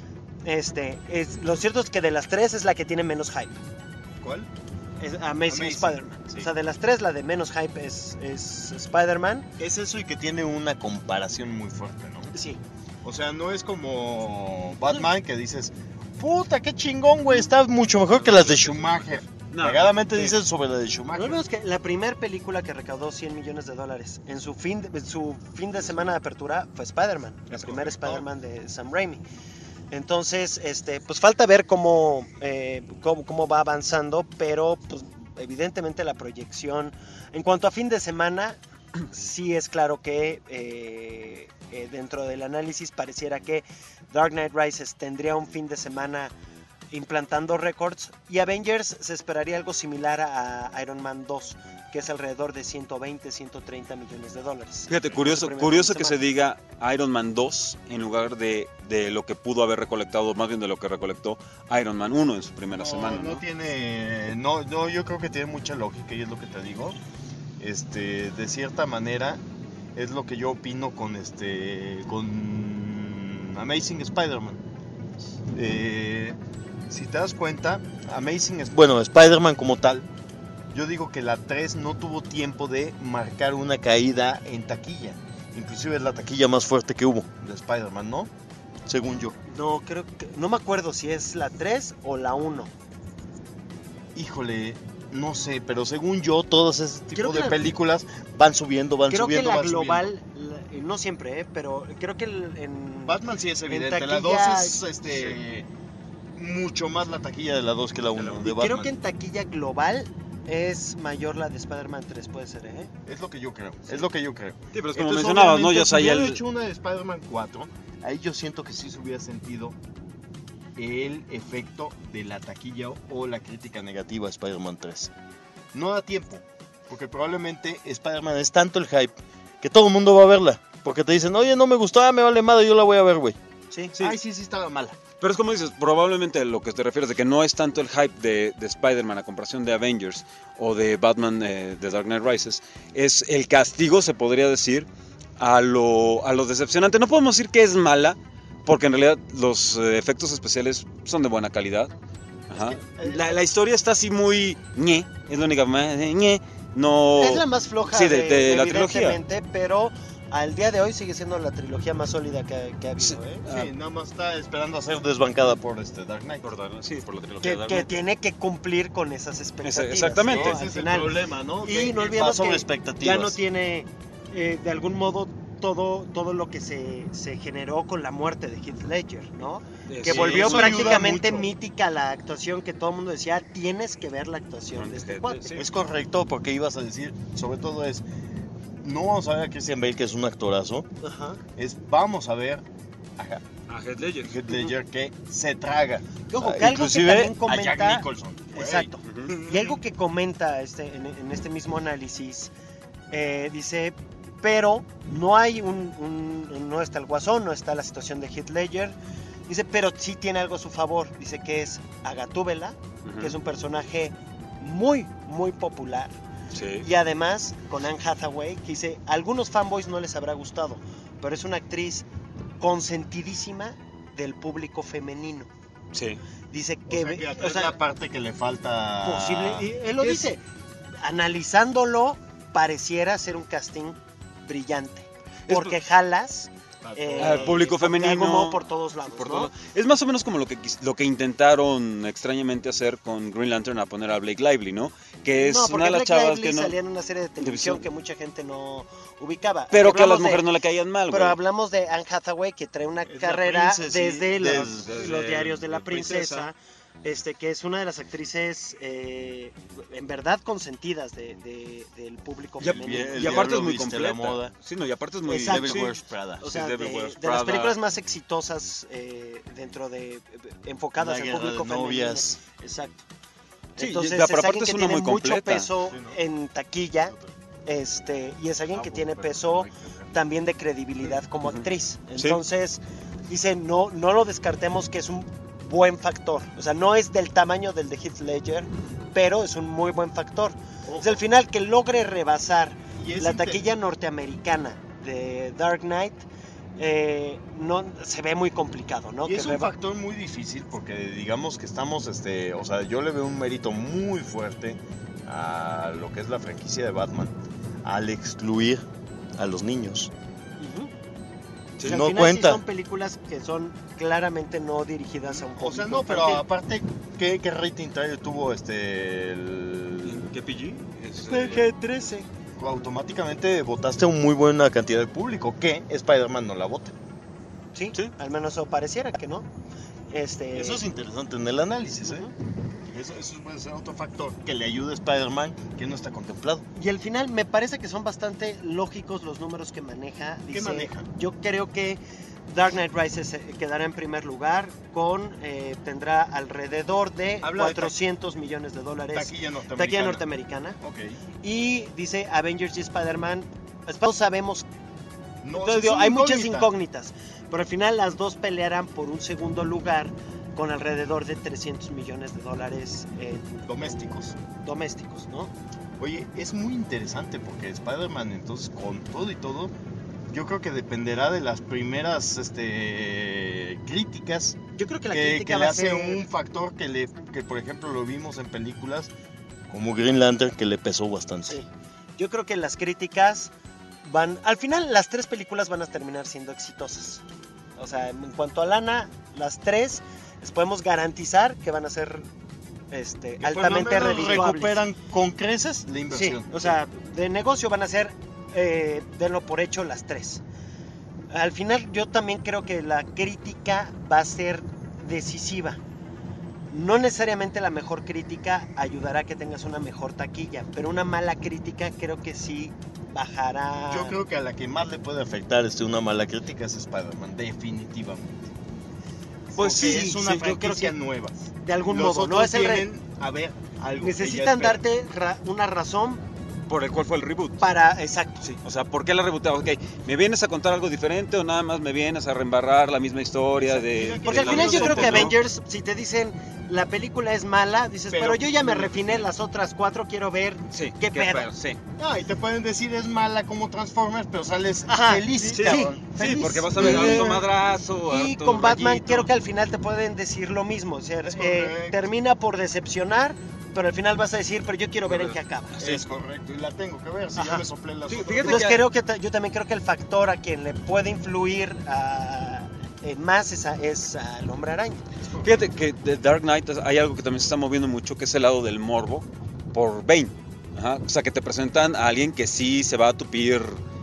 Lo cierto es que de las tres es la que tiene menos hype. ¿Cuál? Es Amazing Amazing, Spider-Man. sí. O sea, de las tres, la de menos hype es Spider-Man. Es eso y que tiene una comparación muy fuerte, ¿no? Sí. O sea, no es como Batman que dices, puta, qué chingón, güey, está mucho mejor que las de Schumacher. No, Cagadamente sí. dicen sobre la de Lo Schumacher. bueno es que la primera película que recaudó $100 millones en su fin de semana de apertura fue Spider-Man, la Es primera correcto. Spider-Man de Sam Raimi. Entonces, pues falta ver cómo va avanzando, pero pues evidentemente la proyección en cuanto a fin de semana sí es claro que dentro del análisis pareciera que Dark Knight Rises tendría un fin de semana implantando récords y Avengers se esperaría algo similar a Iron Man 2, que es alrededor de 120, 130 millones de dólares. Fíjate, Su curioso primer que fin de se semana. diga Iron Man 2 en lugar de lo que pudo haber recolectado, más bien de lo que recolectó Iron Man 1 en su primera semana, ¿no? No, yo creo que tiene mucha lógica y es lo que te digo. De cierta manera es lo que yo opino con Amazing Spider-Man. Si te das cuenta, bueno, Spider-Man como tal, yo digo que la 3 no tuvo tiempo de marcar una caída en taquilla. Inclusive es la taquilla más fuerte que hubo de Spider-Man, ¿no? Según yo. No, creo que no me acuerdo si es la 3 o la 1. Híjole, no sé, pero según yo, todas ese Creo tipo que de la- películas van subiendo, van Creo subiendo, que la van global, no siempre, pero creo que subiendo. Batman sí es en evidente, la 2 taquilla, es mucho más la taquilla de la 2 que la 1 de creo Batman. que en taquilla global es mayor la de Spider-Man 3, puede ser, ¿eh? Es lo que yo creo, es lo que yo creo. Sí, pero es como Entonces, mencionabas, ¿no? obviamente, Ya si sabía hubiera el... hecho una de Spider-Man 4, ahí yo siento que sí se hubiera sentido el efecto de la taquilla o la crítica negativa a Spider-Man 3. No da tiempo, porque probablemente Spider-Man es tanto el hype que todo el mundo va a verla. Porque te dicen, oye, no me gustó, me vale madre, yo la voy a ver, güey. Sí. Sí. Ay, sí estaba mala. Pero es como dices, probablemente lo que te refieres de que no es tanto el hype de Spider-Man a comparación de Avengers o de Batman de Dark Knight Rises, es el castigo, se podría decir, a lo decepcionante. No podemos decir que es mala, porque en realidad los efectos especiales son de buena calidad. Ajá. La historia está así muy ñe, es la única ñe, no... Es la más floja Sí, de la trilogía. evidentemente, pero al día de hoy sigue siendo la trilogía más sólida que ha habido, Sí. ¿eh? Sí, nada más está esperando a ser desbancada por Dark Knight. Sí, por la trilogía de Dark Que Knight. tiene que cumplir con esas expectativas. Exactamente. ¿no? Ese Al es el final. problema, ¿no? Y Que no va olvidemos sobre que expectativas. ya no tiene, de algún modo, todo lo que se generó con la muerte de Heath Ledger, ¿no? Que Sí, volvió eso ayuda prácticamente mucho. mítica la actuación, que todo el mundo decía, tienes que ver la actuación de este cuate. Sí. Es correcto, porque ibas a decir, sobre todo no vamos a ver a Christian Bale, que es un actorazo, Ajá. vamos a ver a A Heath Ledger. Heath Ledger que se traga. Y ojo, que algo que Inclusive también a Jack comenta... Nicholson. güey. Exacto. Y algo que comenta en este mismo análisis, dice, pero no hay no está el Guasón, no está la situación de Heath Ledger, Dice, pero sí tiene algo a su favor. Dice que es Agatúbela, que es un personaje muy, muy popular. Sí. Y además con Anne Hathaway, que dice, a algunos fanboys no les habrá gustado, pero es una actriz consentidísima del público femenino. Sí. Dice O que, sea, que atrás la parte que le falta... posible, y él lo ¿Qué dice, analizándolo pareciera ser un casting brillante, Es porque jalas al público de algún femenino modo por todos lados, por ¿no? todo. Es más o menos como lo que intentaron extrañamente hacer con Green Lantern, a poner a Blake Lively, ¿no? Que es No, porque una de las Blake chavas Lively que no, salía en una serie de televisión que mucha gente no ubicaba. pero que a las Hablamos de- mujeres no le caían mal, güey. Pero hablamos de Anne Hathaway, que trae una la carrera princesa, sí, desde desde los diarios de la la princesa, que es una de las actrices en verdad consentidas del público Y, femenino. el y aparte es diablo muy viste completa. la moda. Sí, no, y aparte es muy... Exacto. Devil sí. Wears Prada. O sea, Sí, Devil Wears de Prada. las películas más exitosas dentro de La enfocadas al guerra público de femenino. novias. Exacto. Sí, Entonces pero es aparte alguien es que una tiene muy mucho completa. peso en taquilla, y es alguien que tiene peso también de credibilidad como actriz. Sí. Entonces, dice, no lo descartemos, que es un buen factor. O sea, no es del tamaño del de Heath Ledger, pero es un muy buen factor. Entonces, al final, que logre rebasar Y es la inte- taquilla norteamericana de Dark Knight, no se ve muy complicado, ¿no? Y Que es un reba- factor muy difícil porque digamos que estamos, o sea, yo le veo un mérito muy fuerte a lo que es la franquicia de Batman al excluir a los niños. Ujú. Sí, O sea, al no final cuenta. sí son películas que son claramente no dirigidas a un público O sea, no, pero infantil. aparte, ¿qué rating trailer tuvo el... ¿Qué PG? Es, PG-13. Automáticamente votaste a una muy buena cantidad de público, que Spider-Man no la vota. Sí, Sí. al menos eso pareciera que no. Eso es interesante en el análisis, ¿eh? Eso puede ser otro factor que le ayude a Spider-Man que no está contemplado. Y al final me parece que son bastante lógicos los números que maneja. ¿Qué Dice, maneja? Yo creo que Dark Knight Rises quedará en primer lugar tendrá alrededor de Habla de 400 millones de dólares. Taquilla norteamericana. Taquilla norteamericana. Ok. Y dice Avengers y Spider-Man. No sabemos. No, Entonces, es digo, una hay muchas incógnita. incógnitas. Pero al final las dos pelearán por un segundo lugar con alrededor de 300 millones de dólares Domésticos. domésticos, ¿no? Oye, es muy interesante porque Spider-Man, entonces, con todo y todo, yo creo que dependerá de las primeras críticas Yo creo que la que crítica le va a hace ser... un factor que, por ejemplo, lo vimos en películas como Green Lantern, que le pesó bastante. Sí. Yo creo que las críticas van... Al final las tres películas van a terminar siendo exitosas. O sea, en cuanto a lana, las tres les podemos garantizar que van a ser Que por altamente lo menos redituables. recuperan con creces la Sí, inversión. o sea, de negocio van a ser, denlo por hecho, las tres. Al final yo también creo que la crítica va a ser decisiva. No necesariamente la mejor crítica ayudará a que tengas una mejor taquilla, pero una mala crítica creo que sí bajará. Yo creo que a la que más le puede afectar una mala crítica es Spider-Man, definitivamente. Pues Porque sí, es una sí, yo creo franquicia que- nueva. de algún Los modo, no otros es el tienen, a ver, algo que ya necesitan esperan. darte una razón por el cual fue el reboot. para, exacto. Sí, o sea, ¿por qué la rebootaba? Ok, ¿me vienes a contar algo diferente o nada más me vienes a reembarrar la misma historia de... Porque al de final la yo creo que ¿no? Avengers, si te dicen la película es mala, dices, Pero- pero yo ya me refiné las otras cuatro, quiero ver Sí, qué pedo. Sí, Ah, y te pueden decir es mala como Transformers, pero sales Ajá, feliz, sí, cabrón. sí, feliz. porque vas a ver a harto madrazo, Y harto con Batman rayito. creo que al final te pueden decir lo mismo, o sea, Es correcto. termina por decepcionar, pero al final vas a decir, pero yo quiero ver en qué acaba. Es correcto, y la tengo que ver, si Ajá. ya me soplé las Sí, otras. fíjate Entonces que- creo que yo también creo que el factor a quien le puede influir más es al Hombre Araña. Fíjate que de Dark Knight hay algo que también se está moviendo mucho, que es el lado del morbo por Bane. Ajá, o sea, que te presentan a alguien que sí se va a tupir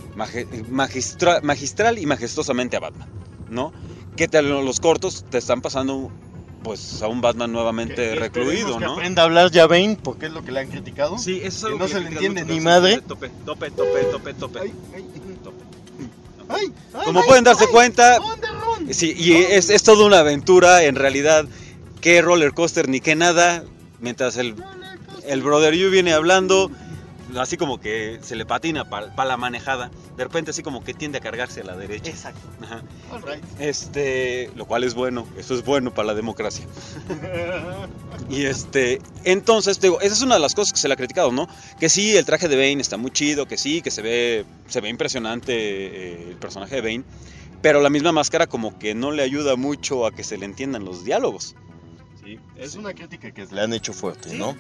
magistral y majestuosamente a Batman, ¿no? Que los cortos te están pasando pues a un Batman nuevamente Que recluido, esperemos que ¿no? aprenda a hablar ya Bane, porque es lo que le han criticado. Sí, eso es Que algo no se le critican entiende mucho, ni que madre. es Tope. Ay, ay, Tope. ay, ay, Como ay, pueden darse ay, cuenta, ¿dónde, Ron? sí, y es toda una aventura, en realidad, qué roller coaster ni qué nada, mientras el Brother You viene hablando, así como que se le patina para la manejada. de repente así como que tiende a cargarse a la derecha. Exacto. Ajá. All right. Lo cual es bueno, eso es bueno para la democracia. Y entonces, digo, esa es una de las cosas que se le ha criticado, ¿no? Que sí, el traje de Bane está muy chido, que sí, que se ve impresionante el personaje de Bane, pero la misma máscara como que no le ayuda mucho a que se le entiendan los diálogos. Sí, es una crítica que le han hecho fuerte, ¿no?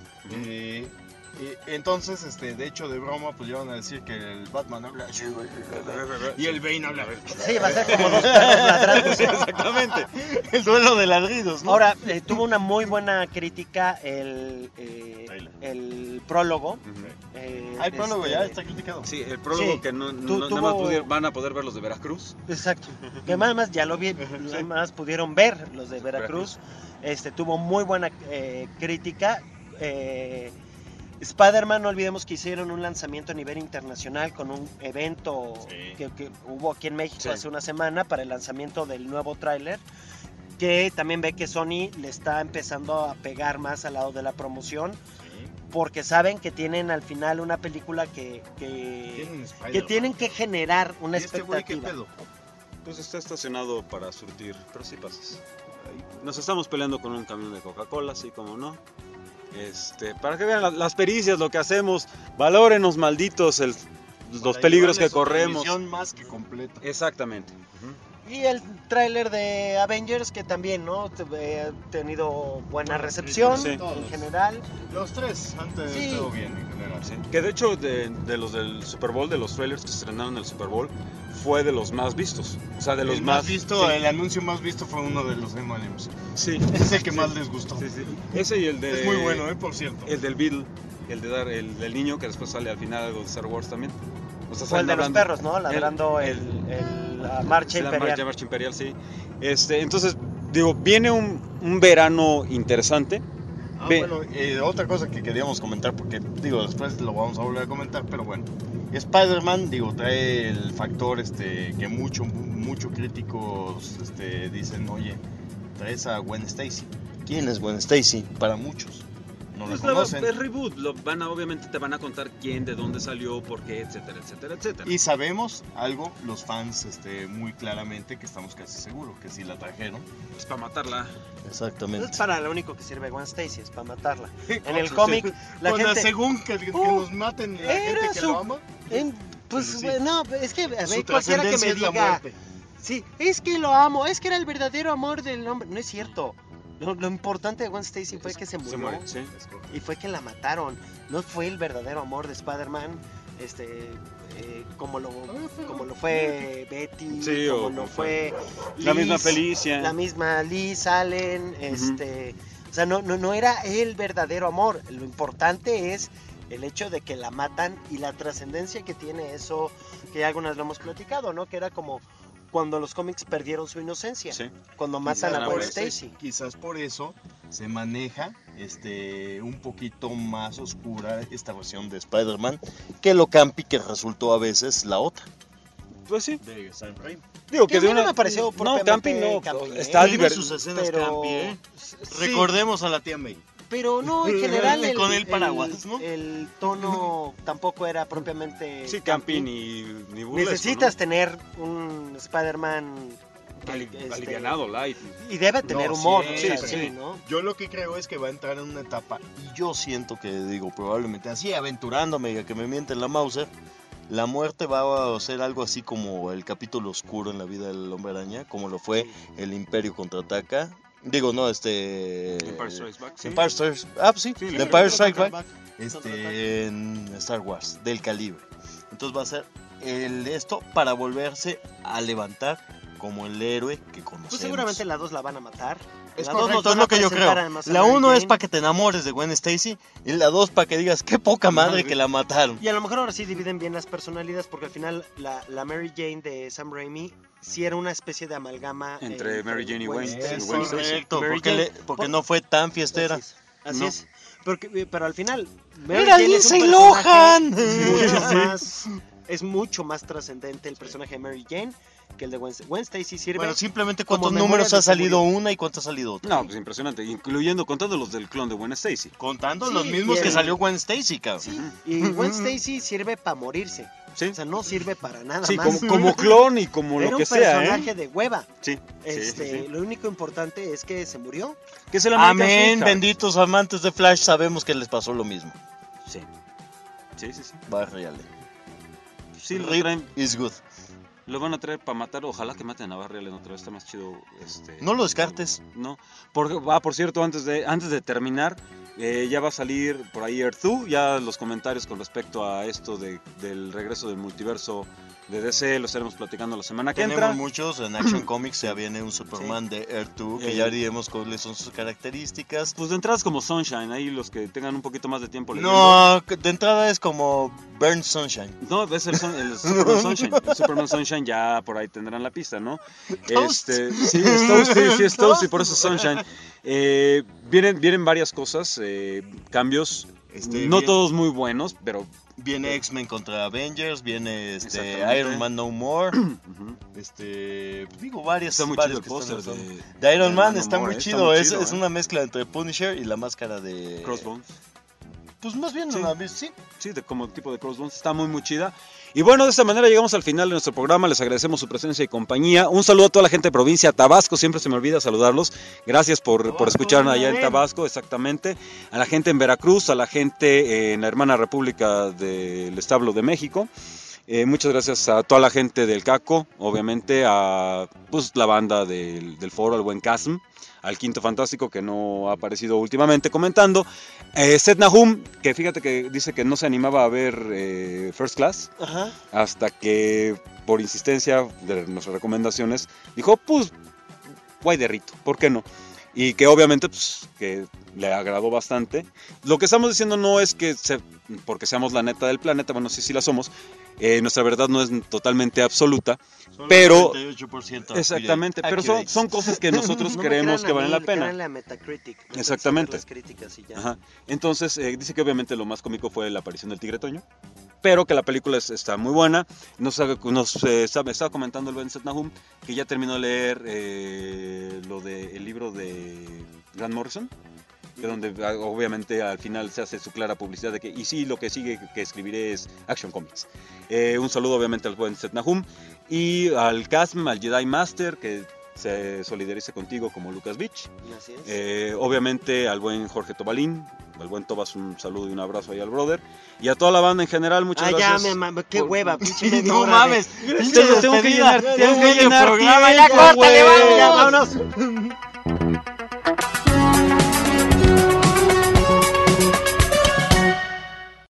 Entonces, de hecho, de broma, pues ya van a decir que el Batman habla así, y el Bane habla. Sí, va a ser como dos perros ladrando. Exactamente. El duelo de ladridos, ¿no? Ahora, tuvo una muy buena crítica el prólogo. El prólogo ya está criticado. Sí, el prólogo Sí, que no tuvo- van a poder ver los de Veracruz. Exacto. Que además ya lo vi, además pudieron ver los de Veracruz. Tuvo muy buena crítica. Spider-Man, no olvidemos que hicieron un lanzamiento a nivel internacional con un evento que hubo aquí en México hace una semana para el lanzamiento del nuevo tráiler, que también ve que Sony le está empezando a pegar más al lado de la promoción, porque saben que tienen al final una película que tienen que generar una expectativa. Pues está estacionado para surtir, pero sí pasas. Nos estamos peleando con un camión de Coca-Cola, así como no. Para que vean las pericias, lo que hacemos, valórenos malditos los peligros que corremos. Más que completa. Exactamente. Y el tráiler de Avengers, que también, ¿no? Ha tenido buena recepción Sí. en general. Los tres han tenido bien en general. Sí. Que de hecho de los del Super Bowl, de los trailers que se estrenaron en el Super Bowl, fue de los más vistos. O sea, de los El más visto, sí. el anuncio más visto fue uno de los M&M's. Sí. Es el que más les gustó. Sí. Ese y el de... Es muy bueno, por cierto. El del Beatle, el del niño, que después sale al final algo de Star Wars también. O sea, Fue el de los hablando- perros, ¿no? Ladrando la marcha La imperial. marcha imperial, sí. Entonces, digo, viene un verano interesante. Bueno, otra cosa que queríamos comentar, porque digo, después lo vamos a volver a comentar, pero bueno, Spider-Man, digo, trae el factor que mucho críticos dicen, oye, traes a Gwen Stacy. ¿Quién es Gwen Stacy? Para muchos. No la Pues conocen. el reboot, obviamente te van a contar quién, de dónde salió, por qué, etcétera. Y sabemos algo, los fans, muy claramente, que estamos casi seguros, que sí la trajeron. Pues para matarla. Exactamente. Es para lo único que sirve Gwen Stacy, es para matarla. En el cómic, la Cuando gente... según que nos maten la era gente que su- lo ama. Pues, Sí. no, es que, a ver, Su cualquiera que me trascendencia es la diga... muerte. Sí, es que lo amo, es que era el verdadero amor del hombre. No es cierto. Lo importante de Gwen Stacy fue que se murió. Se muere, sí. Y fue que la mataron. No fue el verdadero amor de Spider-Man, como lo fue Betty, Sí, como o lo como fue La misma Liz, Felicia. la misma Liz Allen, o sea, no era el verdadero amor. Lo importante es el hecho de que la matan y la trascendencia que tiene eso, que ya algunas lo hemos platicado, ¿no? Que era como cuando los cómics perdieron su inocencia, Sí. cuando matan a Gwen por eso- Stacy. Quizás por eso se maneja un poquito más oscura esta versión de Spider-Man que lo campi que resultó a veces la otra. Pues sí. De Sam Raimi. Digo Que a mí no me pareció No, propiamente camping no. camping, ¿eh? Está Tiene divertido. sus escenas pero- campi, ¿eh? Sí. Recordemos a la tía May. Pero no, en general Con el paraguas, ¿no? el tono tampoco era propiamente Sí, camping ni burlesco, Necesitas ¿no? tener un Spider-Man Alivianado, light. y debe tener No, humor, sí, o sea, sí. sí, ¿no? Yo lo que creo es que va a entrar en una etapa, y yo siento que, digo, probablemente así, aventurándome, que me mienten la Mauser, la muerte va a ser algo así como el capítulo oscuro en la vida del Hombre Araña, como lo fue el Imperio Contraataca. Digo, no, Empire Strikes Back. Sí. Empire Strikes... Ah, pues sí, Sí, The Empire Strikes Contraataca. Back, en Star Wars, del calibre. Entonces va a ser esto para volverse a levantar como el héroe que conocemos. Pues seguramente la 2 la van a matar. Es La 2 correcto, nos es van a lo que yo presentar creo. además a La Mary 1 es Jane. para que te enamores de Gwen Stacy y la 2 para que digas qué poca madre que la mataron. Y a lo mejor ahora sí dividen bien las personalidades porque al final la Mary Jane de Sam Raimi sí era una especie de amalgama Entre Mary Jane y Gwen. Es Gwen Stacy. correcto, Mary porque, Jane. porque no fue tan fiestera. Así No. es. Pero al final Mary ¡Era Jane es un Lindsay personaje Lohan! es mucho más trascendente el personaje de Mary Jane que el de Gwen Stacy. Sirve Bueno, simplemente como cuántos memoria números de ha salido seguridad. una y cuánto ha salido otra. No, pues impresionante. Contando los del clon de Gwen Stacy. Contando Sí, los mismos y que el- salió Gwen Stacy, cabrón. Y Gwen Stacy sirve para morirse. Sí. O sea, no sirve para nada Sí, más. como clon y como Era lo que un sea, personaje de hueva. Sí, sí. Lo único importante es que se murió. Que se la merezca, Amén, hija. benditos amantes de Flash, sabemos que les pasó lo mismo. Sí. Sí. Va real. Sí, lo Rip traen. is good. Lo van a traer para matar. Ojalá que maten a Barry Allen otra vez. Está más chido. No lo descartes. No. Por cierto, antes de terminar, ya va a salir por ahí Earth 2. Ya los comentarios con respecto a esto del regreso del multiverso de DC lo estaremos platicando la semana que entra. Tenemos muchos. En Action Comics ya viene un Superman de Earth 2, que ya diremos cuáles son sus características. Pues de entrada es como Sunshine. Ahí los que tengan un poquito más de tiempo leyendo. No, de entrada es como Burn Sunshine. No, es el Superman Sunshine. El Superman Sunshine ya por ahí tendrán la pista, ¿no? Toast. Sí, es Toast y por eso es Sunshine. Vienen varias cosas, cambios, no todos muy buenos, pero... Viene X-Men contra Avengers, viene Exactamente. Iron Man No More. Digo varios. Está muy varios chido el que están póster usando. De Iron Man No está More, muy está chido. muy Es chido, una mezcla entre Punisher y la máscara de Crossbones. Pues más bien Sí. una vez, sí. Sí, como tipo de Crossbones, está muy chida. Y bueno, de esta manera llegamos al final de nuestro programa. Les agradecemos su presencia y compañía. Un saludo a toda la gente de provincia Tabasco, siempre se me olvida saludarlos. Gracias por escucharnos allá en Tabasco, exactamente. A la gente en Veracruz, a la gente en la hermana República del Establo de México. Muchas gracias a toda la gente del Caco, obviamente a pues, la banda del foro, al buen Casm, al Quinto Fantástico que no ha aparecido últimamente comentando. Seth Nahum, que fíjate que dice que no se animaba a ver First Class, Ajá. hasta que por insistencia de nuestras recomendaciones dijo, pues, guay de rito, ¿por qué no? Y que obviamente pues, que le agradó bastante. Lo que estamos diciendo no es que porque seamos la neta del planeta, bueno, sí la somos. Nuestra verdad no es totalmente absoluta, Solo pero 98% exactamente, pero son cosas que nosotros No me creemos crean que a valen mí, la pena. créanle a Metacritic. Métanse a Exactamente. ver las críticas y ya. Ajá. Entonces dice que obviamente lo más cómico fue la aparición del Tigre Toño, pero que la película está muy buena. Estaba comentando el buen Seth Nahum que ya terminó de leer el libro de Grant Morrison, que donde obviamente al final se hace su clara publicidad de que y sí, lo que sigue que escribiré es Action Comics. Un saludo obviamente al buen Seth Nahum y al Casm, al Jedi Master que se solidariza contigo como Lucas Beach. Así es. Obviamente al buen Jorge Tobalín, al buen Tobas, un saludo y un abrazo ahí al brother. Y a toda la banda en general, muchas gracias. Qué por- hueva, pinche media No hora mames, de- pinche Tengo que despedida. llenar Ya, güey, el programa, tiempo, ya córtale, güey. Ya, vámonos. vámonos.